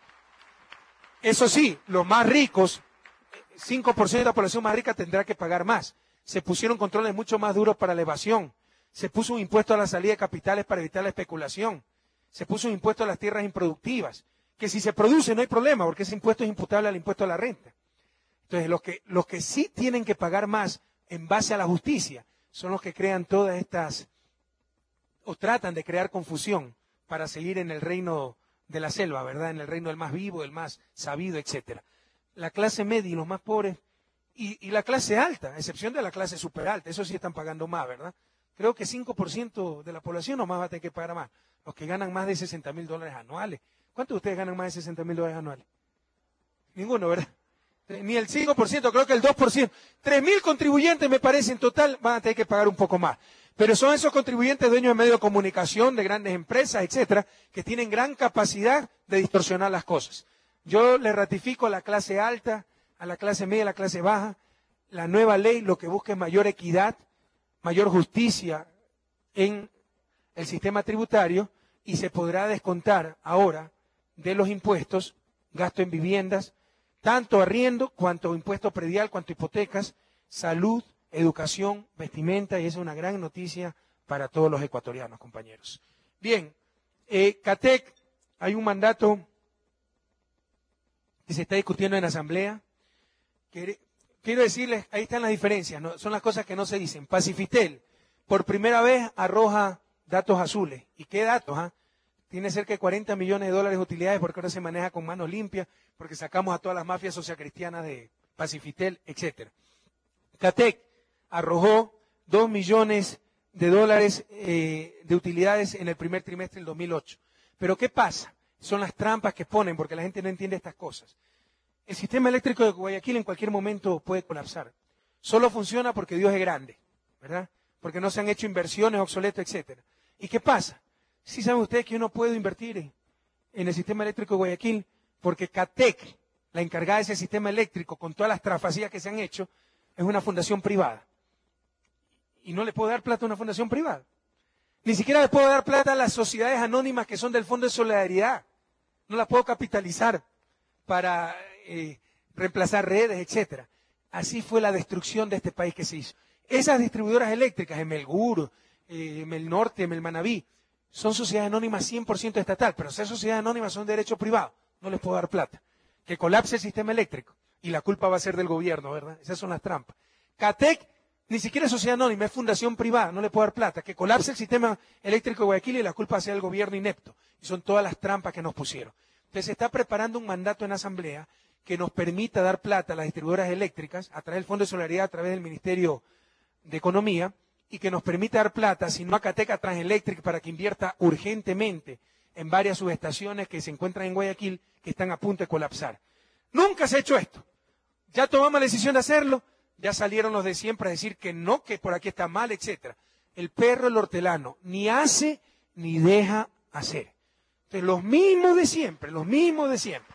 Eso sí, los más ricos, cinco por ciento de la población más rica tendrá que pagar más. Se pusieron controles mucho más duros para la evasión. Se puso un impuesto a la salida de capitales para evitar la especulación. Se puso un impuesto a las tierras improductivas, que si se produce no hay problema, porque ese impuesto es imputable al impuesto a la renta. Entonces, los que, los que sí tienen que pagar más en base a la justicia son los que crean todas estas o tratan de crear confusión para seguir en el reino de la selva, ¿verdad? En el reino del más vivo, del más sabido, etcétera. La clase media y los más pobres, y, y la clase alta, a excepción de la clase super alta, eso sí están pagando más, ¿verdad? Creo que cinco por ciento de la población nomás va a tener que pagar más, los que ganan más de sesenta mil dólares anuales. ¿Cuántos de ustedes ganan más de sesenta mil dólares anuales? Ninguno, ¿verdad? Ni el cinco por ciento, creo que el dos por ciento. tres mil contribuyentes, me parece, en total, van a tener que pagar un poco más. Pero son esos contribuyentes dueños de medios de comunicación, de grandes empresas, etcétera, que tienen gran capacidad de distorsionar las cosas. Yo le ratifico a la clase alta, a la clase media, a la clase baja, la nueva ley lo que busca es mayor equidad, mayor justicia en el sistema tributario y se podrá descontar ahora de los impuestos, gasto en viviendas, tanto arriendo, cuanto impuesto predial, cuanto hipotecas, salud, educación, vestimenta, y esa es una gran noticia para todos los ecuatorianos, compañeros. Bien, eh, CATEC, hay un mandato que se está discutiendo en la Asamblea. Que, quiero decirles, ahí están las diferencias, ¿no? Son las cosas que no se dicen. Pacifitel, por primera vez arroja datos azules. ¿Y qué datos? Ah? Tiene cerca de cuarenta millones de dólares de utilidades porque ahora se maneja con manos limpias, porque sacamos a todas las mafias sociacristianas de Pacifitel, etcétera. CATEC arrojó dos millones de dólares eh, de utilidades en el primer trimestre del dos mil ocho. Pero ¿qué pasa? Son las trampas que ponen porque la gente no entiende estas cosas. El sistema eléctrico de Guayaquil en cualquier momento puede colapsar. Solo funciona porque Dios es grande, ¿verdad? Porque no se han hecho inversiones obsoletas, etcétera. ¿Y qué pasa? Sí saben ustedes que yo no puedo invertir en, en el sistema eléctrico de Guayaquil porque CATEC, la encargada de ese sistema eléctrico, con todas las trafasías que se han hecho, es una fundación privada. Y no le puedo dar plata a una fundación privada. Ni siquiera le puedo dar plata a las sociedades anónimas que son del Fondo de Solidaridad. No las puedo capitalizar para eh, reemplazar redes, etcétera. Así fue la destrucción de este país que se hizo. Esas distribuidoras eléctricas, en Melgur, eh, en el norte, en el Manabí, son sociedades anónimas cien por ciento estatal, pero esas sociedades anónimas son de derecho privado. No les puedo dar plata. Que colapse el sistema eléctrico y la culpa va a ser del gobierno, ¿verdad? Esas son las trampas. CATEC ni siquiera es sociedad anónima, es fundación privada, no le puedo dar plata. Que colapse el sistema eléctrico de Guayaquil y la culpa sea del gobierno inepto. Y son todas las trampas que nos pusieron. Entonces se está preparando un mandato en la Asamblea que nos permita dar plata a las distribuidoras eléctricas a través del Fondo de Solidaridad, a través del Ministerio de Economía, y que nos permita dar plata, si no a CATEC, a Transelectric, para que invierta urgentemente en varias subestaciones que se encuentran en Guayaquil que están a punto de colapsar. Nunca se ha hecho esto. Ya tomamos la decisión de hacerlo, ya salieron los de siempre a decir que no, que por aquí está mal, etcétera. El perro, el hortelano, ni hace ni deja hacer. Entonces, los mismos de siempre, los mismos de siempre.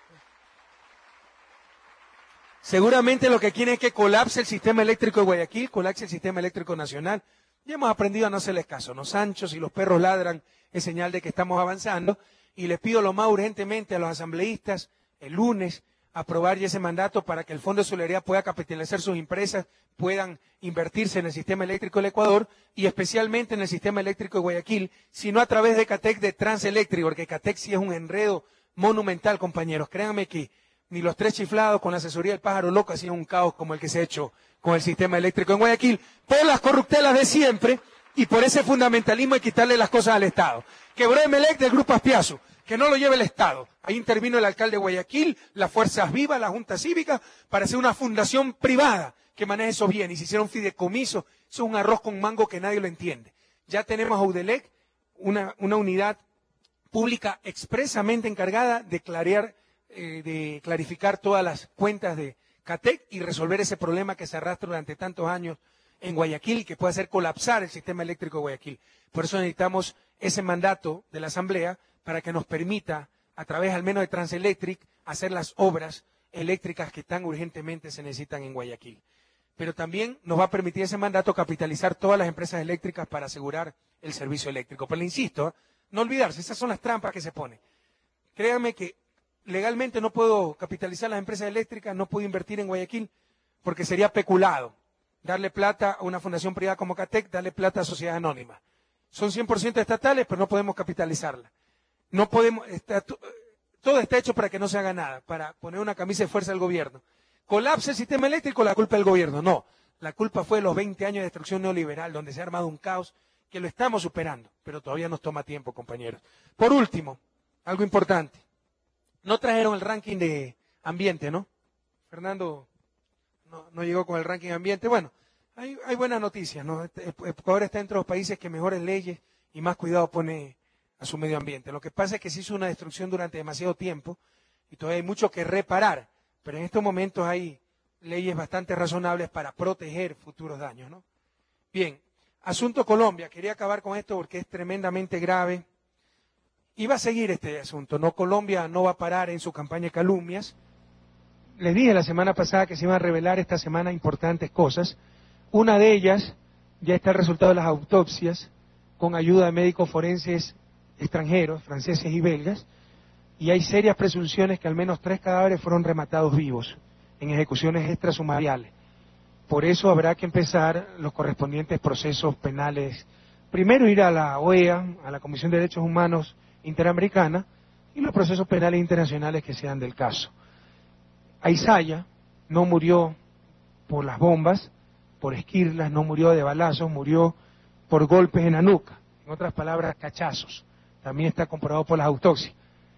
Seguramente lo que quieren es que colapse el sistema eléctrico de Guayaquil, colapse el sistema eléctrico nacional. Ya hemos aprendido a no hacerles caso. Los anchos y los perros ladran es señal de que estamos avanzando. Y les pido lo más urgentemente a los asambleístas, el lunes, aprobar ya ese mandato para que el Fondo de Solidaridad pueda capitalizar sus empresas, puedan invertirse en el sistema eléctrico del Ecuador y especialmente en el sistema eléctrico de Guayaquil, sino a través de CATEC, de Transelectric, porque CATEC sí es un enredo monumental, compañeros. Créanme que ni los tres chiflados con la asesoría del pájaro loco hacían un caos como el que se ha hecho con el sistema eléctrico en Guayaquil, por las corruptelas de siempre y por ese fundamentalismo de quitarle las cosas al Estado. Quebró Emelec del Grupo Aspiazu, que no lo lleve el Estado. Ahí intervino el alcalde de Guayaquil, las Fuerzas Vivas, la Junta Cívica, para hacer una fundación privada que maneje esos bienes. Y se hicieron fideicomisos. Eso es un arroz con mango que nadie lo entiende. Ya tenemos a UDELEC, una, una unidad pública expresamente encargada de clarear, eh, de clarificar todas las cuentas de CATEC y resolver ese problema que se arrastra durante tantos años en Guayaquil y que puede hacer colapsar el sistema eléctrico de Guayaquil. Por eso necesitamos ese mandato de la Asamblea para que nos permita, a través al menos de Transelectric, hacer las obras eléctricas que tan urgentemente se necesitan en Guayaquil. Pero también nos va a permitir ese mandato capitalizar todas las empresas eléctricas para asegurar el servicio eléctrico. Pero le insisto, no olvidarse, esas son las trampas que se ponen. Créanme que legalmente no puedo capitalizar las empresas eléctricas, no puedo invertir en Guayaquil, porque sería peculado. Darle plata a una fundación privada como CATEC, darle plata a sociedades anónimas. Son cien por ciento estatales, pero no podemos capitalizarla. No podemos, está, todo está hecho para que no se haga nada, para poner una camisa de fuerza al gobierno. Colapsa el sistema eléctrico, la culpa del gobierno. No, la culpa fue de los veinte años de destrucción neoliberal, donde se ha armado un caos que lo estamos superando, pero todavía nos toma tiempo, compañeros. Por último, algo importante. No trajeron el ranking de ambiente, ¿no? Fernando no, no llegó con el ranking de ambiente. Bueno, hay, hay buenas noticias, ¿no? Ecuador está entre los países que mejores leyes y más cuidado pone a su medio ambiente. Lo que pasa es que se hizo una destrucción durante demasiado tiempo y todavía hay mucho que reparar, pero en estos momentos hay leyes bastante razonables para proteger futuros daños, ¿no? Bien, asunto Colombia. Quería acabar con esto porque es tremendamente grave. Iba a seguir este asunto, ¿no? Colombia no va a parar en su campaña de calumnias. Les dije la semana pasada que se iban a revelar esta semana importantes cosas. Una de ellas, ya está el resultado de las autopsias, con ayuda de médicos forenses extranjeros, franceses y belgas, y hay serias presunciones que al menos tres cadáveres fueron rematados vivos en ejecuciones extrasumariales. Por eso habrá que empezar los correspondientes procesos penales. Primero ir a la O E A, a la Comisión de Derechos Humanos Interamericana, y los procesos penales internacionales que sean del caso. Aizaya no murió por las bombas, por esquirlas, no murió de balazos, murió por golpes en la nuca. En otras palabras, cachazos. También está comprobado por las autopsias.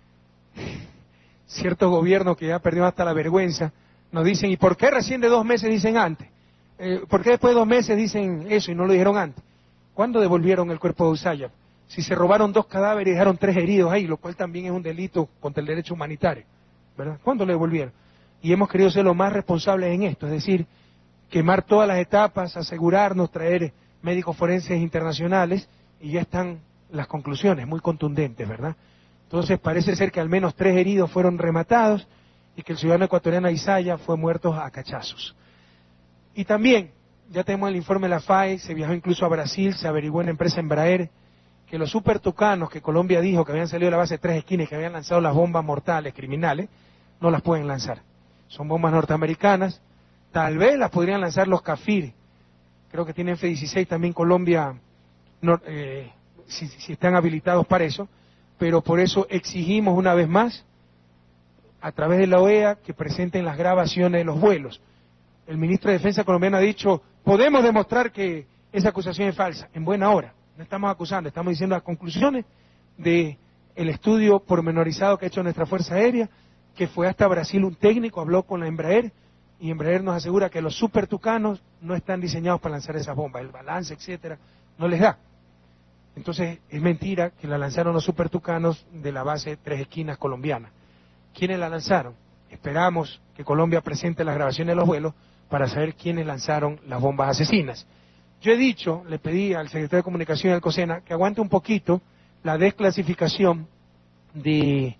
Ciertos gobiernos que ya perdieron hasta la vergüenza nos dicen, ¿y por qué recién de dos meses dicen antes? Eh, ¿Por qué después de dos meses dicen eso y no lo dijeron antes? ¿Cuándo devolvieron el cuerpo de Aizaya? Si se robaron dos cadáveres y dejaron tres heridos ahí, lo cual también es un delito contra el derecho humanitario, ¿verdad? ¿Cuándo lo devolvieron? Y hemos querido ser lo más responsables en esto, es decir, quemar todas las etapas, asegurarnos, traer médicos forenses internacionales, y ya están las conclusiones muy contundentes, ¿verdad? Entonces parece ser que al menos tres heridos fueron rematados y que el ciudadano ecuatoriano Aizaya fue muerto a cachazos. Y también, ya tenemos el informe de la F A E, se viajó incluso a Brasil, se averiguó en la empresa Embraer que los supertucanos que Colombia dijo que habían salido de la base de Tres Esquinas y que habían lanzado las bombas mortales criminales, no las pueden lanzar. Son bombas norteamericanas, tal vez las podrían lanzar los Cafir, creo que tienen F dieciséis también Colombia, no, eh, si, si están habilitados para eso, pero por eso exigimos una vez más, a través de la O E A, que presenten las grabaciones de los vuelos. El ministro de Defensa colombiano ha dicho, podemos demostrar que esa acusación es falsa, en buena hora. No estamos acusando, estamos diciendo las conclusiones del estudio pormenorizado que ha hecho nuestra Fuerza Aérea, que fue hasta Brasil un técnico, habló con la Embraer, y Embraer nos asegura que los supertucanos no están diseñados para lanzar esas bombas, el balance, etcétera, no les da. Entonces, es mentira que la lanzaron los supertucanos de la base Tres Esquinas colombiana. ¿Quiénes la lanzaron? Esperamos que Colombia presente las grabaciones de los vuelos para saber quiénes lanzaron las bombas asesinas. Yo he dicho, le pedí al secretario de Comunicación del COSENA que aguante un poquito la desclasificación de,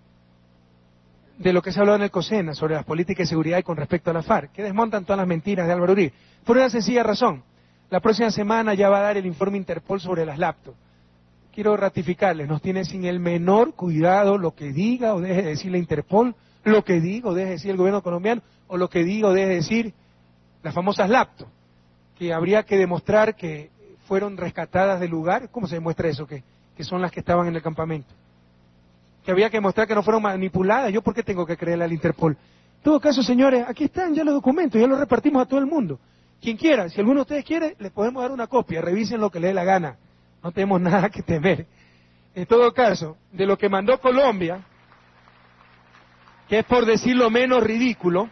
de lo que se ha hablado en el COSENA sobre las políticas de seguridad y con respecto a la FARC, que desmontan todas las mentiras de Álvaro Uribe. Por una sencilla razón. La próxima semana ya va a dar el informe Interpol sobre las laptops. Quiero ratificarles, nos tiene sin el menor cuidado lo que diga o deje de decir la Interpol, lo que diga o deje de decir el gobierno colombiano, o lo que diga o deje de decir las famosas laptops, que habría que demostrar que fueron rescatadas del lugar. ¿Cómo se demuestra eso? Que, que son las que estaban en el campamento. Que había que demostrar que no fueron manipuladas. ¿Yo por qué tengo que creerle al Interpol? En todo caso, señores, aquí están ya los documentos, ya los repartimos a todo el mundo. Quien quiera, si alguno de ustedes quiere, les podemos dar una copia, revisen lo que les dé la gana. No tenemos nada que temer. En todo caso, de lo que mandó Colombia, que es por decirlo menos ridículo,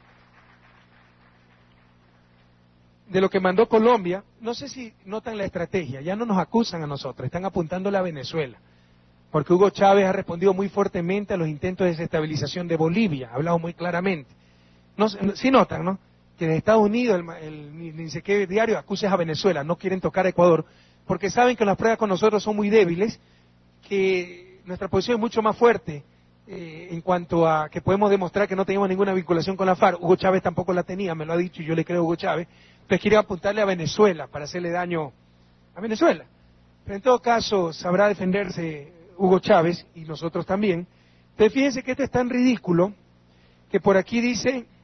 de lo que mandó Colombia, no sé si notan la estrategia, ya no nos acusan a nosotros, están apuntándole a Venezuela, porque Hugo Chávez ha respondido muy fuertemente a los intentos de desestabilización de Bolivia, ha hablado muy claramente. No, sí notan, ¿no? Que de Estados Unidos, el, el, ni sé qué diario, acuses a Venezuela, no quieren tocar a Ecuador, porque saben que las pruebas con nosotros son muy débiles, que nuestra posición es mucho más fuerte eh, en cuanto a que podemos demostrar que no teníamos ninguna vinculación con la FARC. Hugo Chávez tampoco la tenía, me lo ha dicho y yo le creo a Hugo Chávez. Entonces quiere apuntarle a Venezuela para hacerle daño a Venezuela. Pero en todo caso sabrá defenderse Hugo Chávez y nosotros también. Entonces fíjense que esto es tan ridículo que por aquí dice